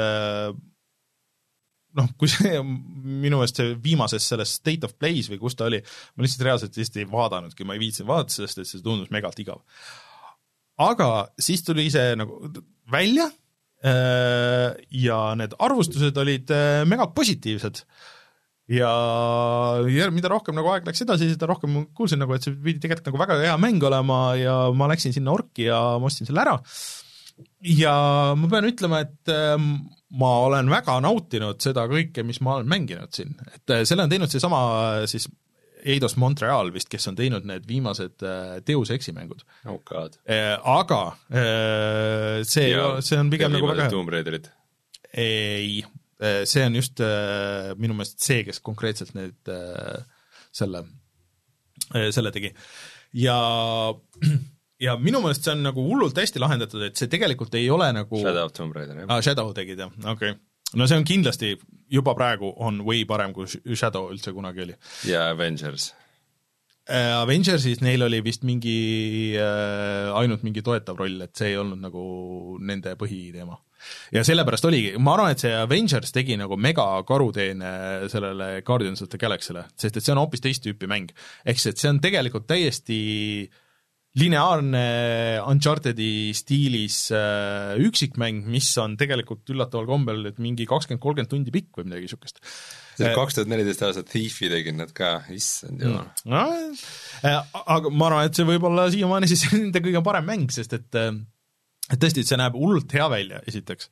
Speaker 1: noh, kui see minu eest see viimases selles State of Plays või kus ta oli, ma lihtsalt reaalselt lihtsalt ei vaadanudki, ma ei viitsin vaadata sellest, et see tundus megalt igav. Aga siis tuli see nagu välja ja need arvustused olid megalt positiivsed ja, ja mida rohkem nagu aeg läks edasi, seda rohkem kuulsin nagu, et see pidi tegelikult nagu väga hea mäng olema ja ma läksin sinna orki ja ma ostsin selle ära ja ma pean ütlema, et ma olen väga nautinud seda kõike, mis ma olen mänginud siin, et selle on teinud see sama siis Eidos Montreal vist, kes on teinud need viimased Deus Exi mängud.
Speaker 2: Oh God.
Speaker 1: Aga see, see on pigem nagu väga
Speaker 2: Tomb Raiderid.
Speaker 1: Ei, see on just minu meelest see, kes konkreetselt need selle, selle tegi. Ja ja minu meelest see on nagu hullult hästi lahendatud, et see tegelikult ei ole nagu
Speaker 2: Shadow of Tomb Raider, jah.
Speaker 1: Ah, Shadow tegid, jah, okei okay. No see on kindlasti, juba praegu on way parem, kui Shadow üldse kunagi oli.
Speaker 2: Ja Avengers.
Speaker 1: Avengersis neil oli vist mingi äh, ainult mingi toetav roll, et see ei olnud nagu nende põhiteema. Ja sellepärast oligi, ma arvan, et see Avengers tegi nagu mega karuteene sellele Guardians of the Galaxy'le, sest et see on hoopis teist tüüpi mäng. Ehk see, see on tegelikult täiesti lineaarne Unchartedi stiilis äh, üksikmäng, mis on tegelikult üllataval kombel, et mingi kakskümmend kolmkümmend tundi pikk või midagi sükest.
Speaker 2: See kaks tuhat neliteist aastat Thiefi tegid nad ka, issand ju.
Speaker 1: No, aga ma arvan, et see võib olla siiamaani siis nende kõige parem mäng, sest et, et tõesti, et see näeb hullult hea välja, esiteks.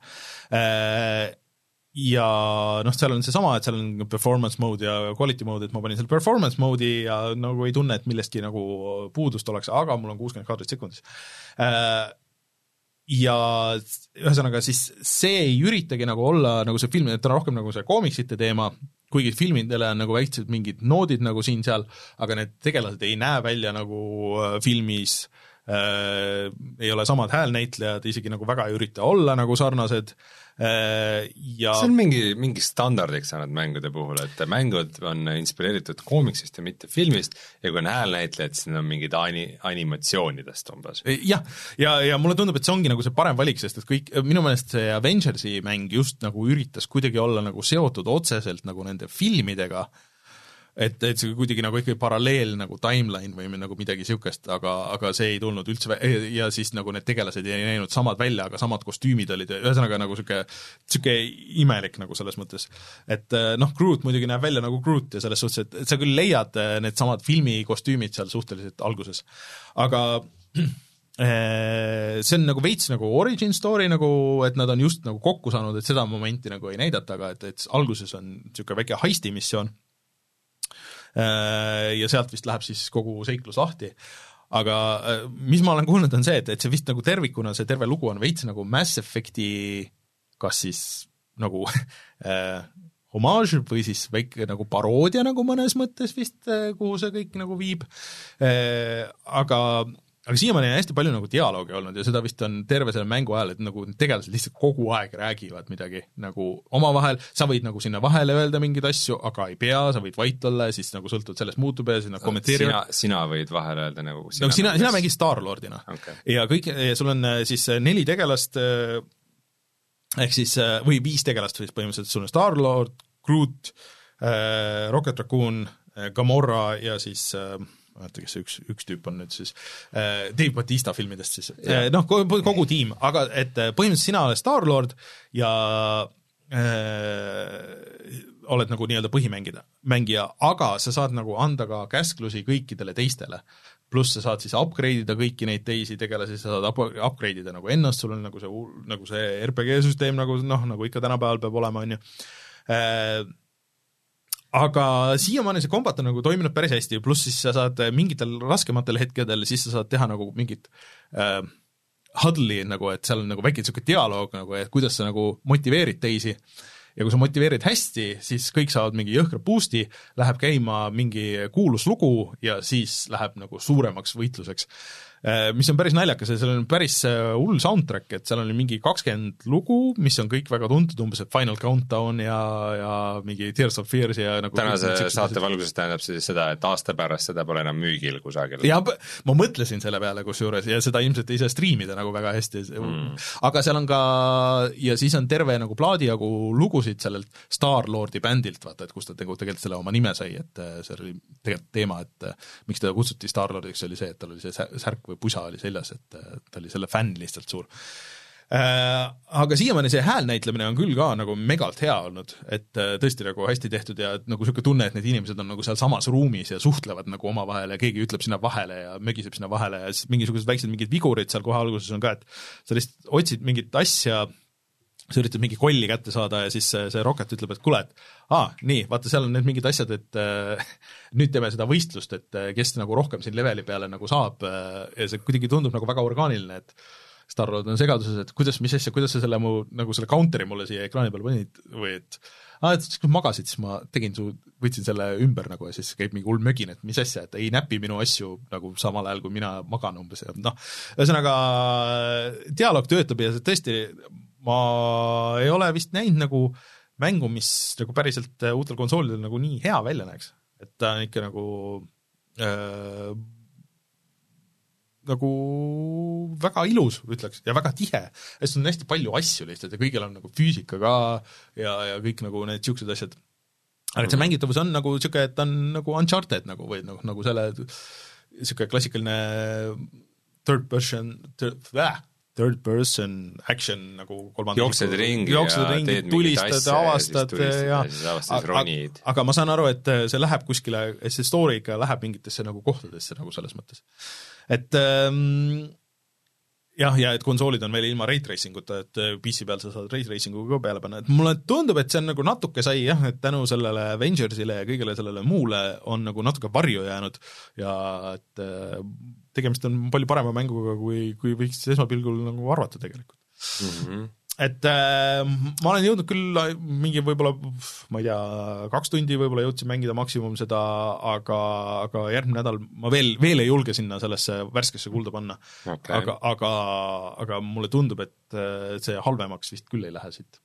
Speaker 1: Ja noh, seal on see sama, et seal on performance mode ja quality mode, et ma panin seal performance mode'i ja nagu ei tunne, et millestki nagu puudust oleks, aga mul on kuuskümmend kaadrit sekundis. Ja ühesõnaga siis see ei üritagi nagu olla nagu see film, et ta on rohkem nagu see koomiksite teema, kuigi filmidele on nagu väiksed mingid noodid nagu siin-seal, aga need tegelased ei näe välja nagu filmis, äh, ei ole samad häälnäitlejad, isegi nagu väga ei ürita olla nagu sarnased äh, ja
Speaker 2: see on mingi, mingi standardiks saanud mängude puhul, et mängud on inspireeritud koomiksist ja mitte filmist ja kui on häälnäitlejad, siis on mingid ani, animatsioonidest umbes.
Speaker 1: jah, ja, ja mulle tundub, et see ongi nagu see parem valik, sest et kõik, minu meelest see Avengersi mäng just nagu üritas kuidagi olla nagu seotud otseselt nagu nende filmidega, et, et see kuidagi nagu ikkagi paralleel nagu timeline või nagu midagi sihukest, aga, aga see ei tulnud üldse vä- ja siis nagu need tegelased ei näinud samad välja, aga samad kostüümid olid, ühesõnaga nagu sihuke, sihuke imelik nagu selles mõttes, et noh, Groot muidugi näeb välja nagu Groot ja selles suhtes, et sa küll leiad need samad filmikostüümid seal suhteliselt alguses, aga see on nagu veits nagu origin story nagu, et nad on just nagu kokku saanud, et seda momenti nagu ei näidata, aga et, et alguses on sihuke väike heisti missioon ja sealt vist läheb siis kogu seiklus lahti. Aga mis ma olen kuulnud on see, et, et see vist nagu tervikuna, see terve lugu on veits nagu Mass Effecti kas siis nagu äh, homaaž või siis väike nagu paroodia nagu mõnes mõttes vist, kuhu see kõik nagu viib. Äh, aga Aga siiamaani on hästi palju nagu dialoogi olnud ja seda vist on terve selle mängu ajal, et nagu tegelased lihtsalt kogu aeg räägivad midagi nagu omavahel, sa võid nagu sinna vahele öelda mingeid asju, aga ei pea, sa võid vait olla ja siis nagu sõltuvalt sellest muutub ja siis nad kommenteerivad.
Speaker 2: Sina, sina võid vahele öelda nagu
Speaker 1: sina, no, sina, sina mängid Star-Lordina okay. Ja kõik, ja sul on siis neli tegelast ehk siis, või viis tegelast või põhimõtteliselt sul on Star-Lord, Groot, Rocket Raccoon, Gamora ja siis vaata, kes see üks, üks tüüp on nüüd siis äh, Dave Bautista filmidest siis yeah. noh, kogu, kogu tiim, aga et põhimõtteliselt sina oled Star-Lord ja äh, oled nagu nii-öelda põhimängida, mängija, aga sa saad nagu anda ka käsklusi kõikidele teistele, pluss sa saad siis upgrade ida kõiki neid teisi tegelasi, sa saad up, upgrade ida nagu ennast, sul on nagu see, nagu see R P G-süsteem nagu noh, nagu ikka tänapäeval peab olema, on ju äh, aga siiamaani see kombat on nagu toiminud päris hästi, pluss siis sa saad mingitel raskematel hetkedel, siis sa saad teha nagu mingit äh, huddle'i nagu, et seal on nagu väike niisugune dialoog nagu, et kuidas sa nagu motiveerid teisi ja kui sa motiveerid hästi, siis kõik saavad mingi jõhkra boost'i, läheb käima mingi kuulus lugu ja siis läheb nagu suuremaks võitluseks. Mis on päris naljakas ja seal on päris hull soundtrack, et seal on mingi kakskümmend lugu, mis on kõik väga tuntud, umbes et Final Countdown ja, ja mingi Tears of Fears ja nagu
Speaker 2: tänase saate valguses tähendab siis seda, et aasta pärast seda pole enam müügil kusagil.
Speaker 1: Ja ma mõtlesin selle peale kusjuures ja seda ilmselt ei saa striimida nagu väga hästi, mm. aga seal on ka, ja siis on terve nagu plaadijagu lugusid sellelt Star-Lordi bändilt, vaata, et kus ta tegelikult selle oma nime sai, et see oli tegelikult teema, et miks teda kutsuti Star-Lordiks, oli see, et tal oli see särk või pusa oli seljas, et ta oli selle fänn lihtsalt suur. Aga siiamaani see häälnäitlemine on küll ka nagu megalt hea olnud, et tõesti nagu hästi tehtud ja nagu selline tunne, et need inimesed on nagu seal samas ruumis ja suhtlevad nagu omavahel ja keegi ütleb sinna vahele ja mögiseb sinna vahele ja siis mingisugused väiksed mingid vigurid seal kohe alguses on ka, et sa lihtsalt otsid mingit asja, sa üritad mingi kolli kätte saada ja siis see, see Rocket ütleb, et kuule, et aa, nii, vaata, seal on need mingid asjad, et äh, nüüd teeme seda võistlust, et kes nagu rohkem siin leveli peale nagu saab äh, ja see kuidagi tundub nagu väga orgaaniline, et Star-Lord on segaduses, et kuidas, mis asja, kuidas sa selle mu, nagu selle counteri mulle siia ekraani peale panid või et aa, et kui magasid, siis ma tegin su, võtsin selle ümber nagu ja siis käib mingi hull mögin, et mis asja, et ei näpi minu asju nagu samal ajal, kui mina magan umbes ja noh, ühesõnaga dialoog töötab ja tõesti ma ei ole vist näinud nagu mängu, mis nagu päriselt uutel konsoolidel nagu nii hea välja näeks, et ta on ikka nagu äh, nagu väga ilus, ütleks, ja väga tihe. Sest on hästi palju asju lihtsalt ja kõigil on nagu füüsika ka ja, ja kõik nagu need siuksed asjad. Aga see mängitavus on nagu siuke, et on nagu Uncharted nagu, või nagu, nagu selle siuke klassikaline third person, third, äh, third person action nagu kolmanda
Speaker 2: jooksed ringi
Speaker 1: jooksed
Speaker 2: ja
Speaker 1: ringi,
Speaker 2: teed
Speaker 1: tulistad,
Speaker 2: mingit asja
Speaker 1: avastad
Speaker 2: ja siis,
Speaker 1: ja,
Speaker 2: siis avastad ronid.
Speaker 1: Aga, aga ma saan aru, et see läheb kuskile, see story ikka läheb mingitesse nagu kohtadesse nagu selles mõttes. Et ähm, jah, ja et konsoolid on veel ilma raytracinguta, et P C peal sa saad raytracinguga peale panna, et mulle tundub, et see on nagu natuke sai jah, et tänu sellele Avengersile ja kõigele sellele muule on nagu natuke varju jäänud ja et tegemist on palju parema mänguga, kui, kui võiks esmapilgul nagu arvata tegelikult. Mm-hmm. Et äh, ma olen jõudnud küll mingi võib-olla, ma ei tea, kaks tundi võib-olla jõudsin mängida maksimum seda, aga, aga järgmine nädal ma veel, veel ei julge sinna sellesse värskesse kulda panna. Okay. Aga, aga, aga mulle tundub, et see halvemaks vist küll ei lähe siit.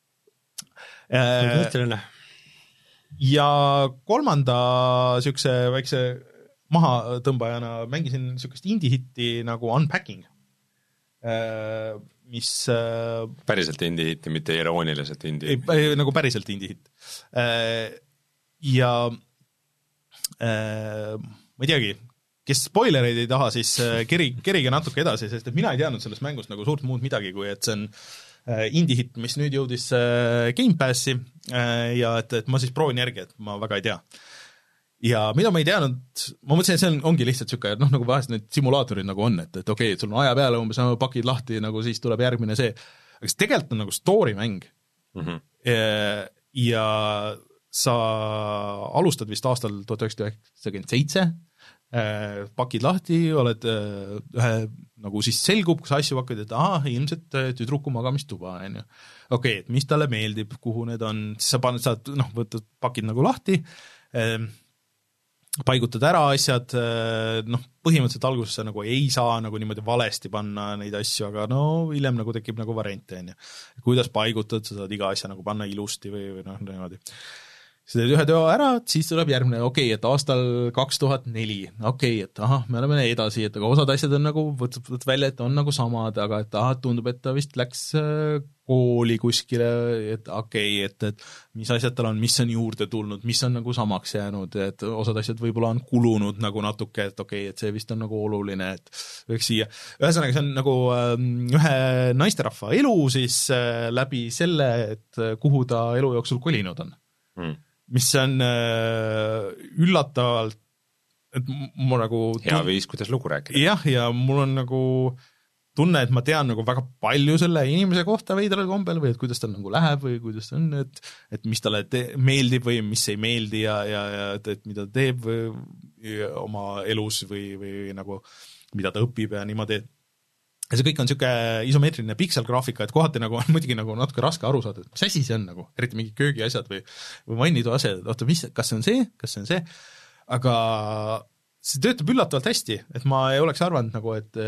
Speaker 2: Äh,
Speaker 1: ja kolmanda siukse väikse mahatõmbajana mängisin siukest indie-hitti nagu Unpacking. Äh, mis äh,
Speaker 2: päriselt indie-hitti, mitte irooniliselt indie.
Speaker 1: Ei, nagu päriselt indie-hitt. Äh, ja äh, ma ei teagi, kes spoilereid ei taha, siis äh, keri, kerige natuke edasi, sest et mina ei teadnud sellest mängust nagu suurt muud midagi, kui et see on äh, indie-hitt, mis nüüd jõudis äh, Game Passi äh, ja et, et ma siis proovin järgi, et ma väga ei tea. Ja mida ma ei teadnud, ma mõtlesin, et see on, ongi lihtsalt siuke, noh, nagu vahest need simulaatorid nagu on, et, et okei, okay, sul on aja peale umbes pakid lahti, nagu siis tuleb järgmine see, aga see tegelikult on nagu story mäng mm-hmm. ja, ja sa alustad vist aastal tuhat üheksasada üheksakümmend seitse, pakid lahti, oled ühe, nagu siis selgub, kus asju hakkad, et aha, ilmselt tüdruku magamistuba, on ju. Okei, okay, et mis talle meeldib, kuhu need on, siis sa paned, saad, noh, võtad pakid nagu lahti, paigutad ära asjad, noh, põhimõtteliselt alguses sa nagu ei saa nagu niimoodi valesti panna neid asju, aga no hiljem nagu tekib nagu variante, on ju. Kuidas paigutad, sa saad iga asja nagu panna ilusti või, või noh, niimoodi. Sa teed ühe töö ära, siis tuleb järgmine, okei, okay, et aastal kaks tuhat neli, okei, okay, et ahah, me oleme edasi, et aga osad asjad on nagu, võtad välja, et on nagu samad, aga et ahah, tundub, et ta vist läks kooli kuskile, et okei, okay, et, et mis asjad tal on, mis on juurde tulnud, mis on nagu samaks jäänud, et osad asjad võib-olla on kulunud nagu natuke, et okei okay,, et see vist on nagu oluline, et võiks siia. Ühesõnaga, see on nagu ühe naisterahva elu siis läbi selle, et kuhu ta elu jooksul kolinud on. Mm. Mis on üllatavalt, et mul nagu
Speaker 2: hea viis, kuidas lugu rääkida.
Speaker 1: Jah, ja mul on nagu tunne, et ma tean nagu väga palju selle inimese kohta veidral kombel või et kuidas tal nagu läheb või kuidas on, et, et mis talle te- meeldib või mis ei meeldi ja, ja, ja et, et mida ta teeb või oma elus või, või nagu mida ta õpib ja niimoodi. Ja see kõik on siuke isomeetriline pikselgraafika, et kohati nagu on muidugi nagu natuke raske aru saada, et mis asi see on nagu, eriti mingi köögi asjad või, või mainidu asjad, et oota, mis, kas see on see, kas see on see, aga see töötab üllatavalt hästi, et ma ei oleks arvanud nagu, et,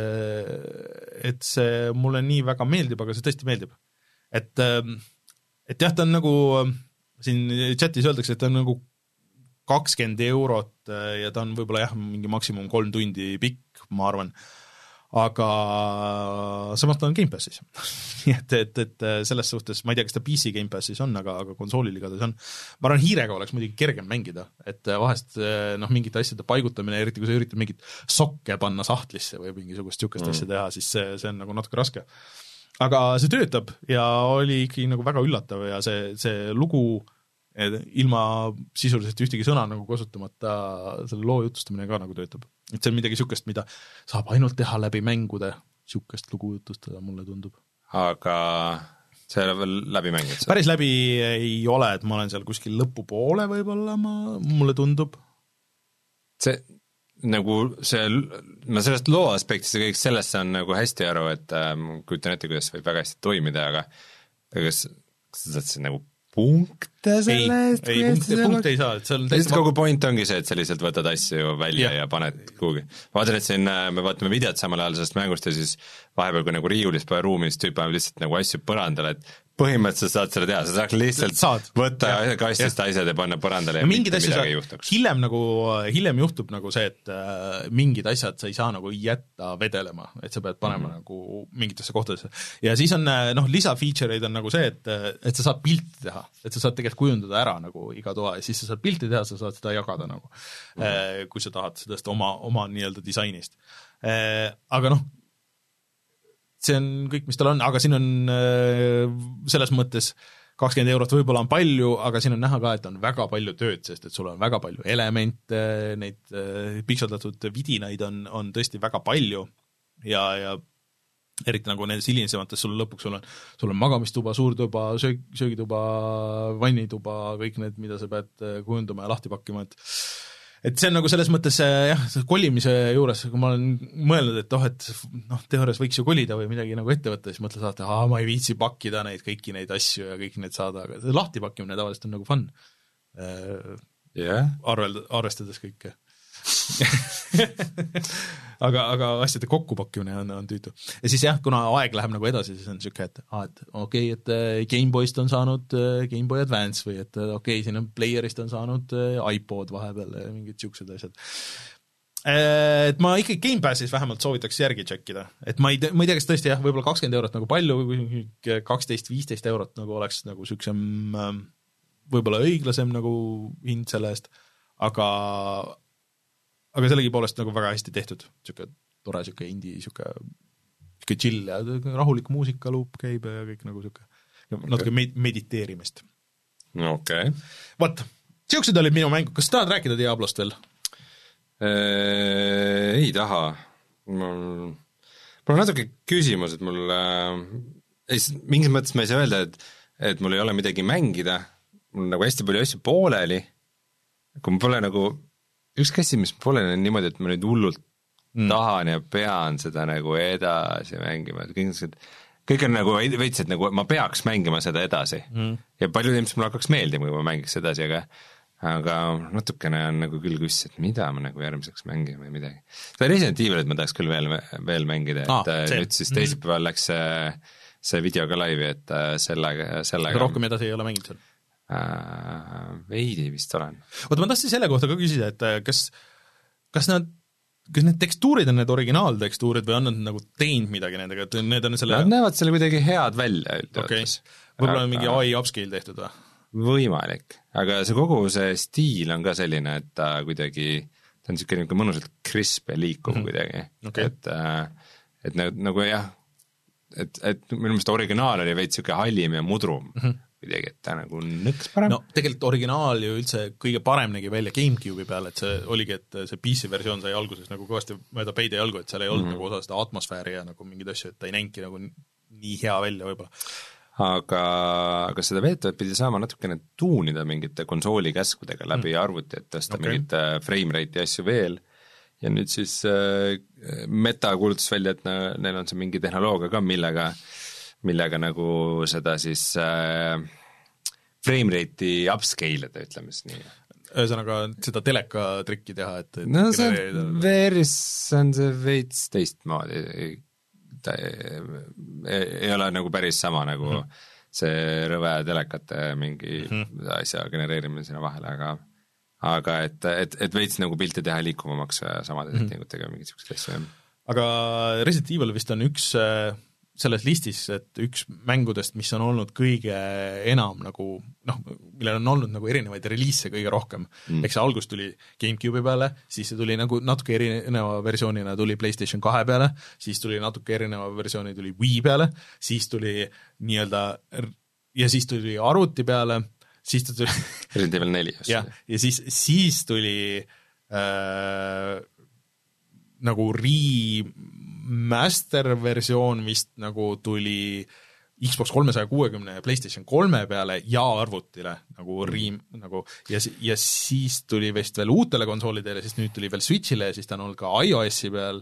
Speaker 1: et see mulle nii väga meeldib, aga see tõesti meeldib. Et, et jah, ta on nagu, siin chatis öeldakse, et ta on nagu kakskümmend eurot ja ta on võib-olla jah, mingi maksimum kolm tundi pikk, ma arvan. Aga samas ta on Game Passis. et, et, et selles suhtes, ma ei tea, kas ta P C Game Passis on, aga, aga konsoolil igatahes on. Ma arvan, hiirega oleks muidugi kergem mängida, et vahest noh, mingite asjade paigutamine, eriti kui sa üritad mingit sokke panna sahtlisse või mingisugust siukest mm. asja teha, siis see, see on nagu natuke raske. Aga see töötab ja oli ikkagi nagu väga üllatav ja see, see lugu ilma sisuliselt ühtegi sõna nagu kasutamata selle loo jutustamine ka nagu töötab. Et see on midagi siukest, mida saab ainult teha läbi mängude, siukest lugu jutustada, mulle tundub.
Speaker 2: Aga see ei ole veel läbi mängid?
Speaker 1: Päris läbi ei ole, et ma olen seal kuskil lõpupoole võib-olla, ma, mulle tundub.
Speaker 2: See nagu see ma sellest loo aspektist ja kõik sellest on nagu hästi aru, et äh, kujutan ette, kuidas võib väga hästi toimida, aga kas, kas sa saad see nagu punkte selle eest?
Speaker 1: ei, ei punkte, punkte ei saa, et seal
Speaker 2: lihtsalt kogu point ongi see, et sa lihtsalt võtad asju välja ja, ja paned kuhugi. vaatan, et siin me vaatame videot samal ajal sellest mängust ja siis vahepeal, kui nagu riiulis pole ruumi, siis tüüp paneb lihtsalt nagu asju põrandale, et põhimõtteliselt saad seda teha, sa saaks lihtsalt saad. võtta ja, kastist ja. asjad ja panna põrandale ja, ja mitte midagi ei juhtuks.
Speaker 1: Hiljem nagu, hiljem juhtub nagu see, et äh, mingid asjad sa ei saa nagu jätta vedelema, et sa pead panema mm-hmm. nagu mingitesse kohtadesse. Ja siis on, noh, lisa-feature'id on nagu see, et, et sa saad pilti teha, et sa saad tegelikult kujundada ära nagu iga toa ja siis sa saad pilti teha, sa saad seda jagada nagu mm-hmm. äh, kui sa tahad sellest oma, oma nii-öelda disainist. Äh, aga noh, see on kõik, mis tal on, aga siin on selles mõttes kakskümmend eurot võib-olla on palju, aga siin on näha ka, et on väga palju tööd, sest et sul on väga palju elemente, neid pikseldatud vidinaid on, on tõesti väga palju ja, ja eriti nagu nendes hilisemates sul lõpuks sul on, sul on magamistuba, suurtuba, söög, söögituba, vannituba, kõik need, mida sa pead kujundama ja lahti pakkima, et et see on nagu selles mõttes jah, kolimise juures, kui ma olen mõelnud, et oh, et noh, teoorias võiks ju kolida või midagi nagu ette võtta, siis mõtlen saate, aa, ma ei viitsi pakkida neid, kõiki neid asju ja kõik need saada, aga see lahti pakkimine tavaliselt on nagu fun
Speaker 2: yeah.
Speaker 1: Arvel, arvestades kõike aga, aga asjade kokkupakkimine on, on tüütu. Ja siis jah, kuna aeg läheb nagu edasi, siis on siuke, et, ah, et okei okay,, et Game Boyst on saanud Game Boy Advance või et okei okay,, siin on Playerist on saanud iPod vahepeal ja mingid siuksed asjad. Et ma ikkagi Game Passis vähemalt soovitaks järgi tšekkida, et ma ei tea, ma ei tea, kas tõesti jah, võib-olla kakskümmend eurot nagu palju, kaksteist viisteist eurot nagu oleks nagu siuksem võib-olla õiglasem nagu hind selle eest, aga aga sellegi poolest nagu väga hästi tehtud, siuke tore siuke indie, siuke, siuke chill ja rahulik muusikaluup käib ja kõik nagu siuke okay. natuke med- mediteerimist.
Speaker 2: okei okay..
Speaker 1: Vot, siuksed olid minu mängu, kas tahad rääkida Diablost veel?
Speaker 2: Eee, ei taha. Mul, mul on natuke küsimus, et mul äh, mingis mõttes ma ei saa öelda, et, et mul ei ole midagi mängida, mul on nagu hästi palju asju pooleli, kui ma pole nagu ükski asi, mis pooleli on niimoodi, et ma nüüd hullult mm. tahan ja pean seda nagu edasi mängima, kõik, kõik on nagu veits, et nagu ma peaks mängima seda edasi mm. ja paljud ilmselt mul hakkaks meeldima, kui ma mängiks edasi, aga aga natukene on nagu küll kus, et mida ma nagu järgmiseks mängima või midagi. seda Resident Evilit ma tahaks küll veel, veel mängida, et ah, nüüd siis teisipäeval mm. läks see, see video ka laivi, et sellega, sellega
Speaker 1: rohkem edasi ei ole mänginud seal?
Speaker 2: Äh, veidi vist olen.
Speaker 1: Oota, ma tahtsin selle kohta ka küsida, et kas, kas nad, kas need tekstuurid on need originaaltekstuurid või on nad nagu teinud midagi nendega, et need on selle
Speaker 2: nad näevad selle kuidagi head välja
Speaker 1: okay. võib-olla on mingi A I upscale tehtud või?
Speaker 2: Võimalik, aga see kogu see stiil on ka selline, et ta kuidagi ta on niisugune mõnusalt crisp ja liikuv mm-hmm. kuidagi okay. et, et nagu, nagu jah et, et minu meelest originaal oli veits niisugune hallim ja mudrum mm-hmm. kuidagi, et ta nagu nõks parem.
Speaker 1: No tegelikult originaal ju üldse kõige parem nägi välja GameCube'i peal, et see oligi, et see P C versioon sai alguses nagu kõvasti mööda peide jalgu, et seal ei olnud mm-hmm. nagu osa seda atmosfääri ja nagu mingeid asju, et ta ei näinki nagu nii hea välja võib-olla.
Speaker 2: Aga, aga seda veetavat pidi saama natukene tuunida mingite konsooli käskudega läbi mm. arvuti, et tõsta okay. mingite frame rate'i asju veel ja nüüd siis äh, Meta kuulutas välja, et neil on see mingi tehnoloogia ka, millega millega nagu seda siis äh, frame rate'i upscale ida, ütleme siis nii.
Speaker 1: Ühesõnaga seda teleka trikki teha, et, et
Speaker 2: no see V R-is on see veits teistmoodi, ta ei, ei ole nagu päris sama nagu mm -hmm. see rõve telekate mingi mm -hmm. asja genereerimine sinna vahele, aga aga et, et, et veits nagu pilte teha liikuvamaks samade mm -hmm. settingutega mingid sellised asju.
Speaker 1: Aga Resident Evil vist on üks selles listis, et üks mängudest, mis on olnud kõige enam nagu, noh, millel on olnud nagu erinevaid reliise kõige rohkem. Mm. Eks see algus tuli GameCube'i peale, siis see tuli nagu natuke erineva versioonina tuli PlayStation kahe peale, siis tuli natuke erineva versiooni tuli Wii peale, siis tuli nii-öelda, ja siis tuli arvuti peale, siis ta tuli
Speaker 2: Resident Evil neli.
Speaker 1: ja, ja siis, siis tuli äh, nagu remaster versioon vist nagu tuli Xbox kolmesaja kuuekümne ja PlayStation kolme peale ja arvutile nagu riim, nagu ja, ja siis tuli vist veel uutele konsoolidele, siis nüüd tuli veel Switchile ja siis ta on olnud ka iOS-i peal.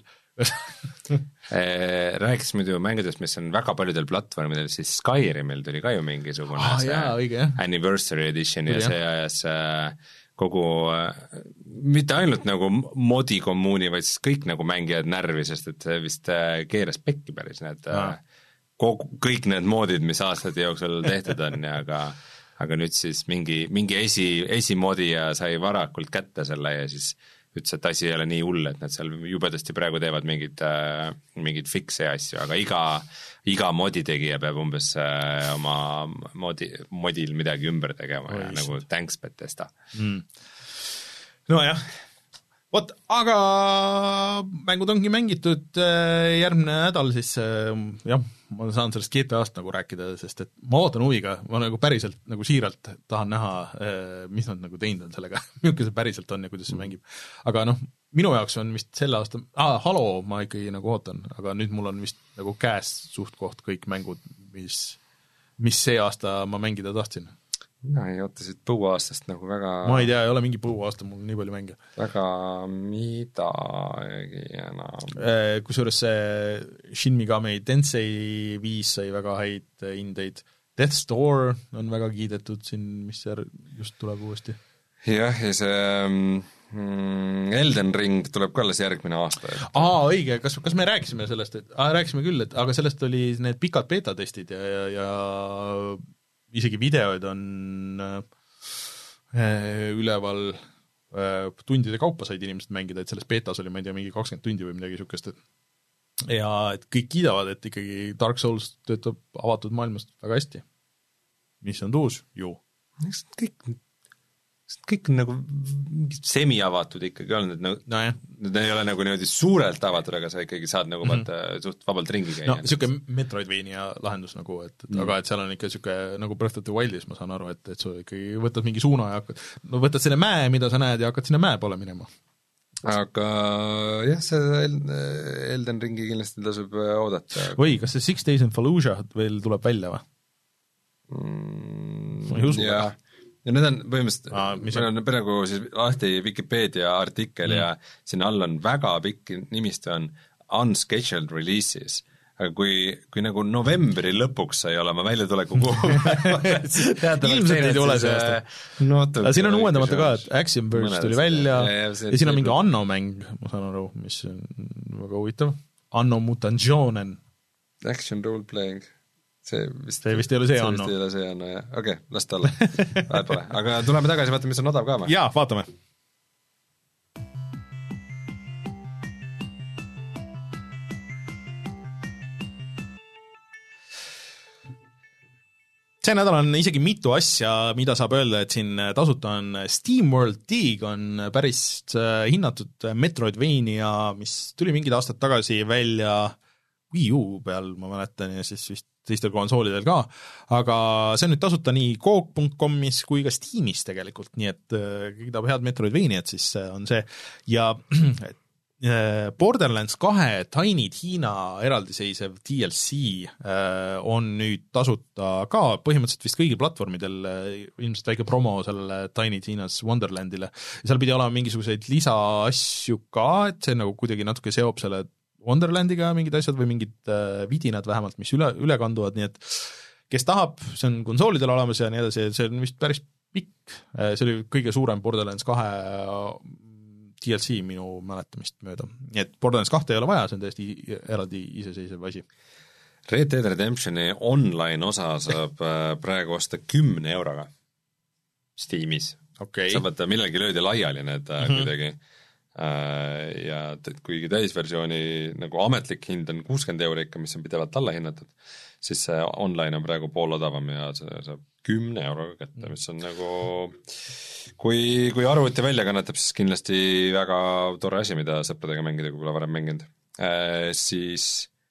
Speaker 2: Rääkis muidu mängudest, mis on väga paljudel platvormidel, siis Skyrimil tuli ka ju mingisugune
Speaker 1: ah, see jaa, õige,
Speaker 2: anniversary edition ja see ajas kogu, mitte ainult nagu modikommuuni, vaid siis kõik nagu mängijad närvi, sest et see vist keeras pekki päris need ah. kogu, kõik need moodid, mis aastate jooksul tehtud on ja aga aga nüüd siis mingi, mingi esi, esimodi ja sai varakult kätte selle ja siis ütles, et asi ei ole nii hull, et nad seal jubedasti praegu teevad mingid, äh, mingid fixe asju, aga iga, iga modi tegija peab umbes äh, oma modi, modil midagi ümber tegema oh, ja just. Nagu thanks Bethesda mm..
Speaker 1: no jah, vot, aga mängud ongi mängitud järgmine nädal, siis jah, ma saan sellest G T A-st nagu rääkida, sest et ma ootan huviga, ma nagu päriselt, nagu siiralt tahan näha, mis nad nagu teinud on sellega, milline see päriselt on ja kuidas see mängib. Aga noh, minu jaoks on vist selle aasta, ah, Halo ma ikkagi nagu ootan, aga nüüd mul on vist nagu käes suht koht kõik mängud, mis, mis see aasta ma mängida tahtsin.
Speaker 2: Mina ei oota siit põuaastast nagu väga
Speaker 1: ma ei tea, ei ole mingi põuaasta, mul nii palju mänge
Speaker 2: väga midagi enam
Speaker 1: kusjuures see Shin Megami Tensei viis sai väga häid hindeid, Death's Door on väga kiidetud siin, mis just tuleb uuesti
Speaker 2: jah, ja see mm, Elden Ring tuleb ka alles järgmine aasta et...
Speaker 1: aa, õige, kas, kas me rääkisime sellest, et aa, rääkisime küll, et aga sellest oli need pikad beta-testid ja, ja, ja isegi videoid on äh, üleval äh, tundide kaupa said inimesed mängida, et selles betas oli, ma ei tea, mingi kakskümmend tundi või midagi niisugust, et ja et kõik kiidavad, et ikkagi Dark Souls töötab avatud maailmast väga hästi. Mis on tuus? Ju.
Speaker 2: Kõik, kõik on nagu semi-avatud ikkagi olnud, et nagu,
Speaker 1: no
Speaker 2: need ei ole nagu niimoodi suurelt avatud, aga sa ikkagi saad nagu mm -hmm. suht vabalt ringi käia.
Speaker 1: No, niisugune Metroidvania lahendus nagu, et, et mm. aga et seal on ikka niisugune nagu Breath of the Wildis, ma saan aru, et, et sa ikkagi võtad mingi suuna ja hakkad, no võtad selle mäe, mida sa näed ja hakkad sinna mäe poole minema.
Speaker 2: Aga jah, see Elden Ringi kindlasti tasub oodata.
Speaker 1: Või, kas see Six Days in Fallujah veel tuleb välja või?
Speaker 2: Mm,
Speaker 1: ma ei usu
Speaker 2: ja, ja need on põhimõtteliselt, ah, meil on praegu siis lahti Wikipedia artikkel mm. ja sinna all on väga pikk nimist on unscheduled releases, aga kui, kui nagu novembri lõpuks sai olema väljatuleku kuhu
Speaker 1: ilmselt ei tule see aasta. Aga siin on uuendamata ka, et Axiom Verge tuli välja ja, ja, ja siin on mingi Anno mäng, ma saan aru, mis on väga huvitav. Anno Mutantionen.
Speaker 2: Action role playing. See vist,
Speaker 1: see vist ei ole see Anno.
Speaker 2: See vist ei ole see Anno, jah. Okei, okay, las ta olla. Pole. Aga tuleme tagasi, vaatame, mis on odav ka.
Speaker 1: Jaa, vaatame. See nädal on isegi mitu asja, mida saab öelda, et siin tasuta on SteamWorld Dig on päris hinnatud Metroidvania, mis tuli mingid aastad tagasi välja Wii U peal, ma mäletan, ja siis vist teistel konsoolidel ka, aga see on nüüd tasuta nii Coop punkt comis kui ka Steamis tegelikult, nii et kõik tahab head Metroidvaniat, siis on see, ja Borderlands kahe Tiny Tina eraldiseisev D L C on nüüd tasuta ka põhimõtteliselt vist kõigil platvormidel, ilmselt väike promo sellele Tiny Tina's Wonderlandile. Ja seal pidi olema mingisuguseid lisaasju ka, et see nagu kuidagi natuke seob selle Wonderlandiga mingid asjad või mingid vidinad vähemalt, mis üle, üle kanduvad, nii et kes tahab, see on konsoolidel olemas ja nii edasi, see on vist päris pikk, see oli kõige suurem Borderlands kahe D L C minu mäletamist mööda. Nii et Borderlands kahte ei ole vaja, see on täiesti eraldi iseseisev asi.
Speaker 2: Red Dead Redemptioni online osa saab praegu osta kümne euroga Steamis.
Speaker 1: Okay.
Speaker 2: Sa võtta millegi löödi laiali need mm-hmm. kuidagi ja kuigi täisversiooni nagu ametlik hind on kuuskümmend euro ikka, mis on pidevalt alla hinnatud, siis see online on praegu pool odavam ja see saab kümne euroga kätte, mis on nagu kui, kui arvuti välja kannatab, siis kindlasti väga tore asi, mida sõpradega mängida, kui pole varem mänginud. Äh, siis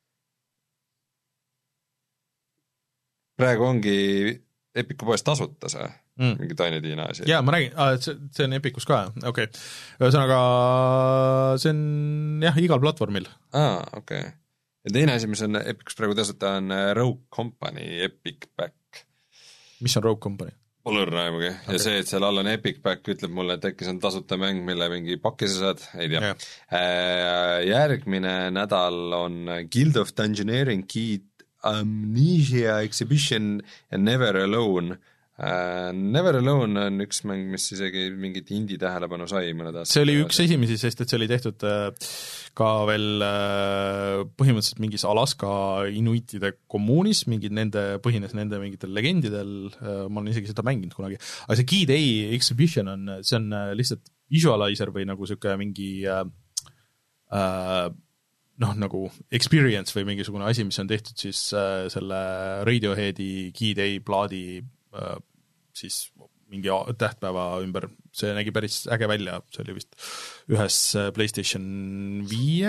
Speaker 2: praegu ongi Epiku poes tasuta see mm. mingi Tiny Tina asi.
Speaker 1: Jaa, ma räägin, ah, see, see on Epicus ka, okei okay.. Ühesõnaga, see on jah, igal platvormil.
Speaker 2: Aa, okei okay. ja teine asi, mis on Epicus praegu tasuta, on Rogue Company Epic Back.
Speaker 1: Mis on Rogue Company?
Speaker 2: Mul on raimugi okay. Ja see, et seal all on Epic Back, ütleb mulle, et äkki see on tasuta mäng, mille mingi pakki sa saad, ei tea yeah. Järgmine nädal on Guild of Dungeoneering, Key Amnesia Exhibition ja Never Alone. Uh, Never Alone on üks mäng, mis isegi mingit indie tähelepanu sai mõned aastad.
Speaker 1: See oli üks esimesi, sest et see oli tehtud ka veel põhimõtteliselt mingis Alaska inuitide kommuunis, mingid nende, põhines nende mingitel legendidel, ma olen isegi seda mänginud kunagi, aga see Key Day Exhibition on, see on lihtsalt visualizer või nagu siuke mingi äh, noh, nagu experience või mingisugune asi, mis on tehtud siis äh, selle Radioheadi Key Day plaadi äh, siis mingi tähtpäeva ümber, see nägi päris äge välja, see oli vist ühes PlayStation viie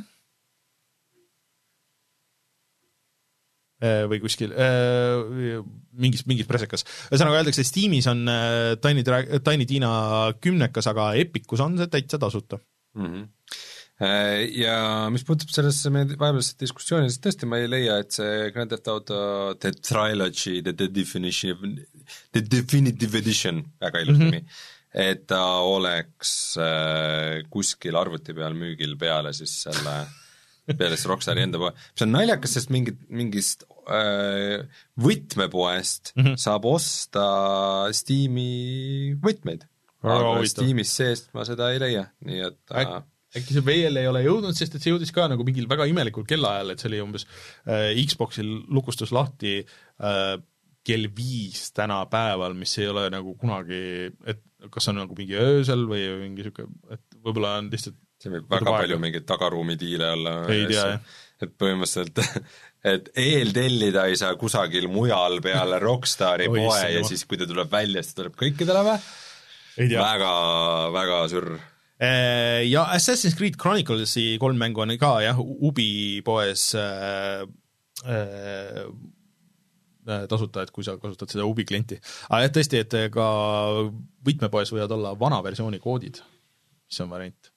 Speaker 1: või kuskil mingis, mingis presekas. Ühesõnaga öeldakse, et Steamis on Tiny, Tiny Tina kümnekas, aga Epicus on see täitsa tasuta.
Speaker 2: Mm-hmm. Ja mis puutub sellesse meie vahepealse diskussiooni, siis tõesti ma ei leia, et see Grand Theft Auto The Trilogy, The, the Definition, The Definitive Edition, väga ilus nimi, mm-hmm. et ta oleks äh, kuskil arvuti peal müügil peale siis selle, peale siis Rockstari enda poe. See on naljakas, sest mingit, mingist äh, võtmepoest mm-hmm. saab osta Steam'i võtmeid, aga oh, Steam'is seest ma seda ei leia, nii et äh,
Speaker 1: äkki see veel ei ole jõudnud, sest et see jõudis ka nagu mingil väga imelikul kellaajal, et see oli umbes äh, Xboxil lukustus lahti äh, kell viis tänapäeval, mis ei ole nagu kunagi, et kas on nagu mingi öösel või mingi siuke, et võib-olla on lihtsalt
Speaker 2: see võib väga palju mingeid tagaruumi diile olla,
Speaker 1: ei tea,
Speaker 2: et põhimõtteliselt et eeltellida ei saa kusagil mujal peale Rockstari poe ja ma. Siis kui ta tuleb välja, siis ta tuleb kõikidele või? Väga, väga sürr.
Speaker 1: Ja Assassin's Creed Chroniclesi kolm mängu on ka jah, Ubi poes äh, äh, tasuta, et kui sa kasutad seda Ubi klienti. Aga tõesti, et ka võtmepoes võivad olla vana versiooni koodid, mis on variant.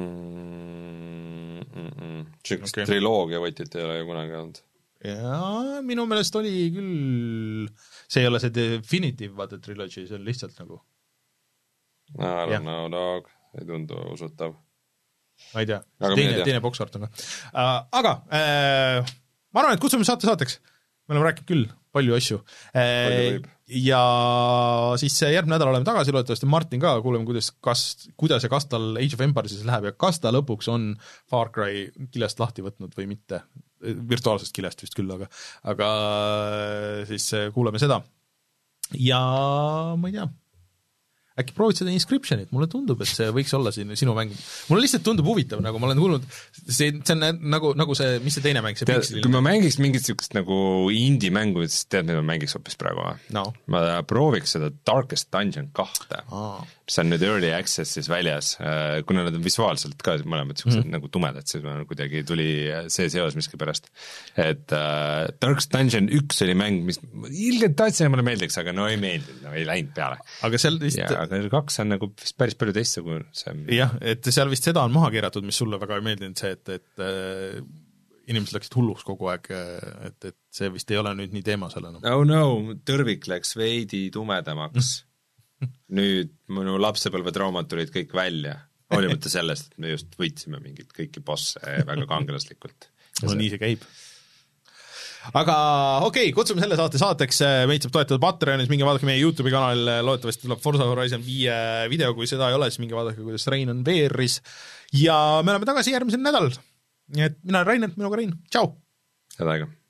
Speaker 2: Mm, mm, mm. Sellist okay. Triloogia võtit ei ole ju kunagi olnud.
Speaker 1: Ja minu meelest oli küll, see ei ole see Definitive vaata Trilogy, see on lihtsalt nagu
Speaker 2: I don't know, dog ei tundu usutav.
Speaker 1: Ma ei tea, teine, teine boksart on ka. Uh, aga uh, ma arvan, et kutsume saate saateks. Me oleme rääkinud küll palju asju. Uh, ja siis järgmine nädal oleme tagasi, loodetavasti Martin ka, kuuleme, kuidas, kas, kuidas ja kas tal Age of Empires läheb ja kas ta lõpuks on Far Cry kilest lahti võtnud või mitte. Virtuaalsest kilest vist küll, aga, aga siis kuuleme seda. Ja ma ei tea, äkki proovid seda Inscriptionit, mulle tundub, et see võiks olla siin sinu mäng. Mulle lihtsalt tundub huvitav, nagu ma olen kuulnud, see, see on nagu, nagu see, mis see teine mäng, see
Speaker 2: tead, kui ma mängiks mingit sellist nagu indie mängu, siis tead, mida ma mängiks hoopis praegu
Speaker 1: no.
Speaker 2: Ma prooviks seda Darkest Dungeon kahte,
Speaker 1: ah.
Speaker 2: mis on nüüd Early Accessis väljas, kuna nad on visuaalselt ka mõlemad sellised mm. nagu tumedad, siis kuidagi tuli see seos miski pärast, et uh, Darkest Dungeon üks oli mäng, mis ilgelt tahtsin ja mulle meeldiks, aga no ei meeldinud, no ei läinud peale.
Speaker 1: Aga seal vist
Speaker 2: ja, aga kaks on nagu vist päris palju teiste kui see
Speaker 1: jah, et seal vist seda on maha keeratud, mis sulle väga ei meeldinud see, et, et äh, inimesed läksid hulluks kogu aeg, et, et see vist ei ole nüüd nii teema selle enam.
Speaker 2: Oh no, tõrvik läks veidi tumedamaks. Nüüd minu lapsepõlvetraumad tulid kõik välja, hoolimata sellest, et me just võitsime mingit kõiki bosse väga kangelaslikult.
Speaker 1: No nii see käib. Aga okei, okay, kutsume selle saate saateks, meid saab toetada Patreonis, minge vaadake meie YouTube'i kanalil, loodetavasti tuleb Forza Horizon viie video, kui seda ei ole, siis minge vaadake, kuidas Rein on V R-is ja me oleme tagasi järgmisel nädal. Nii et mina olen Rain, minuga Rein, tšau!
Speaker 2: Head aega!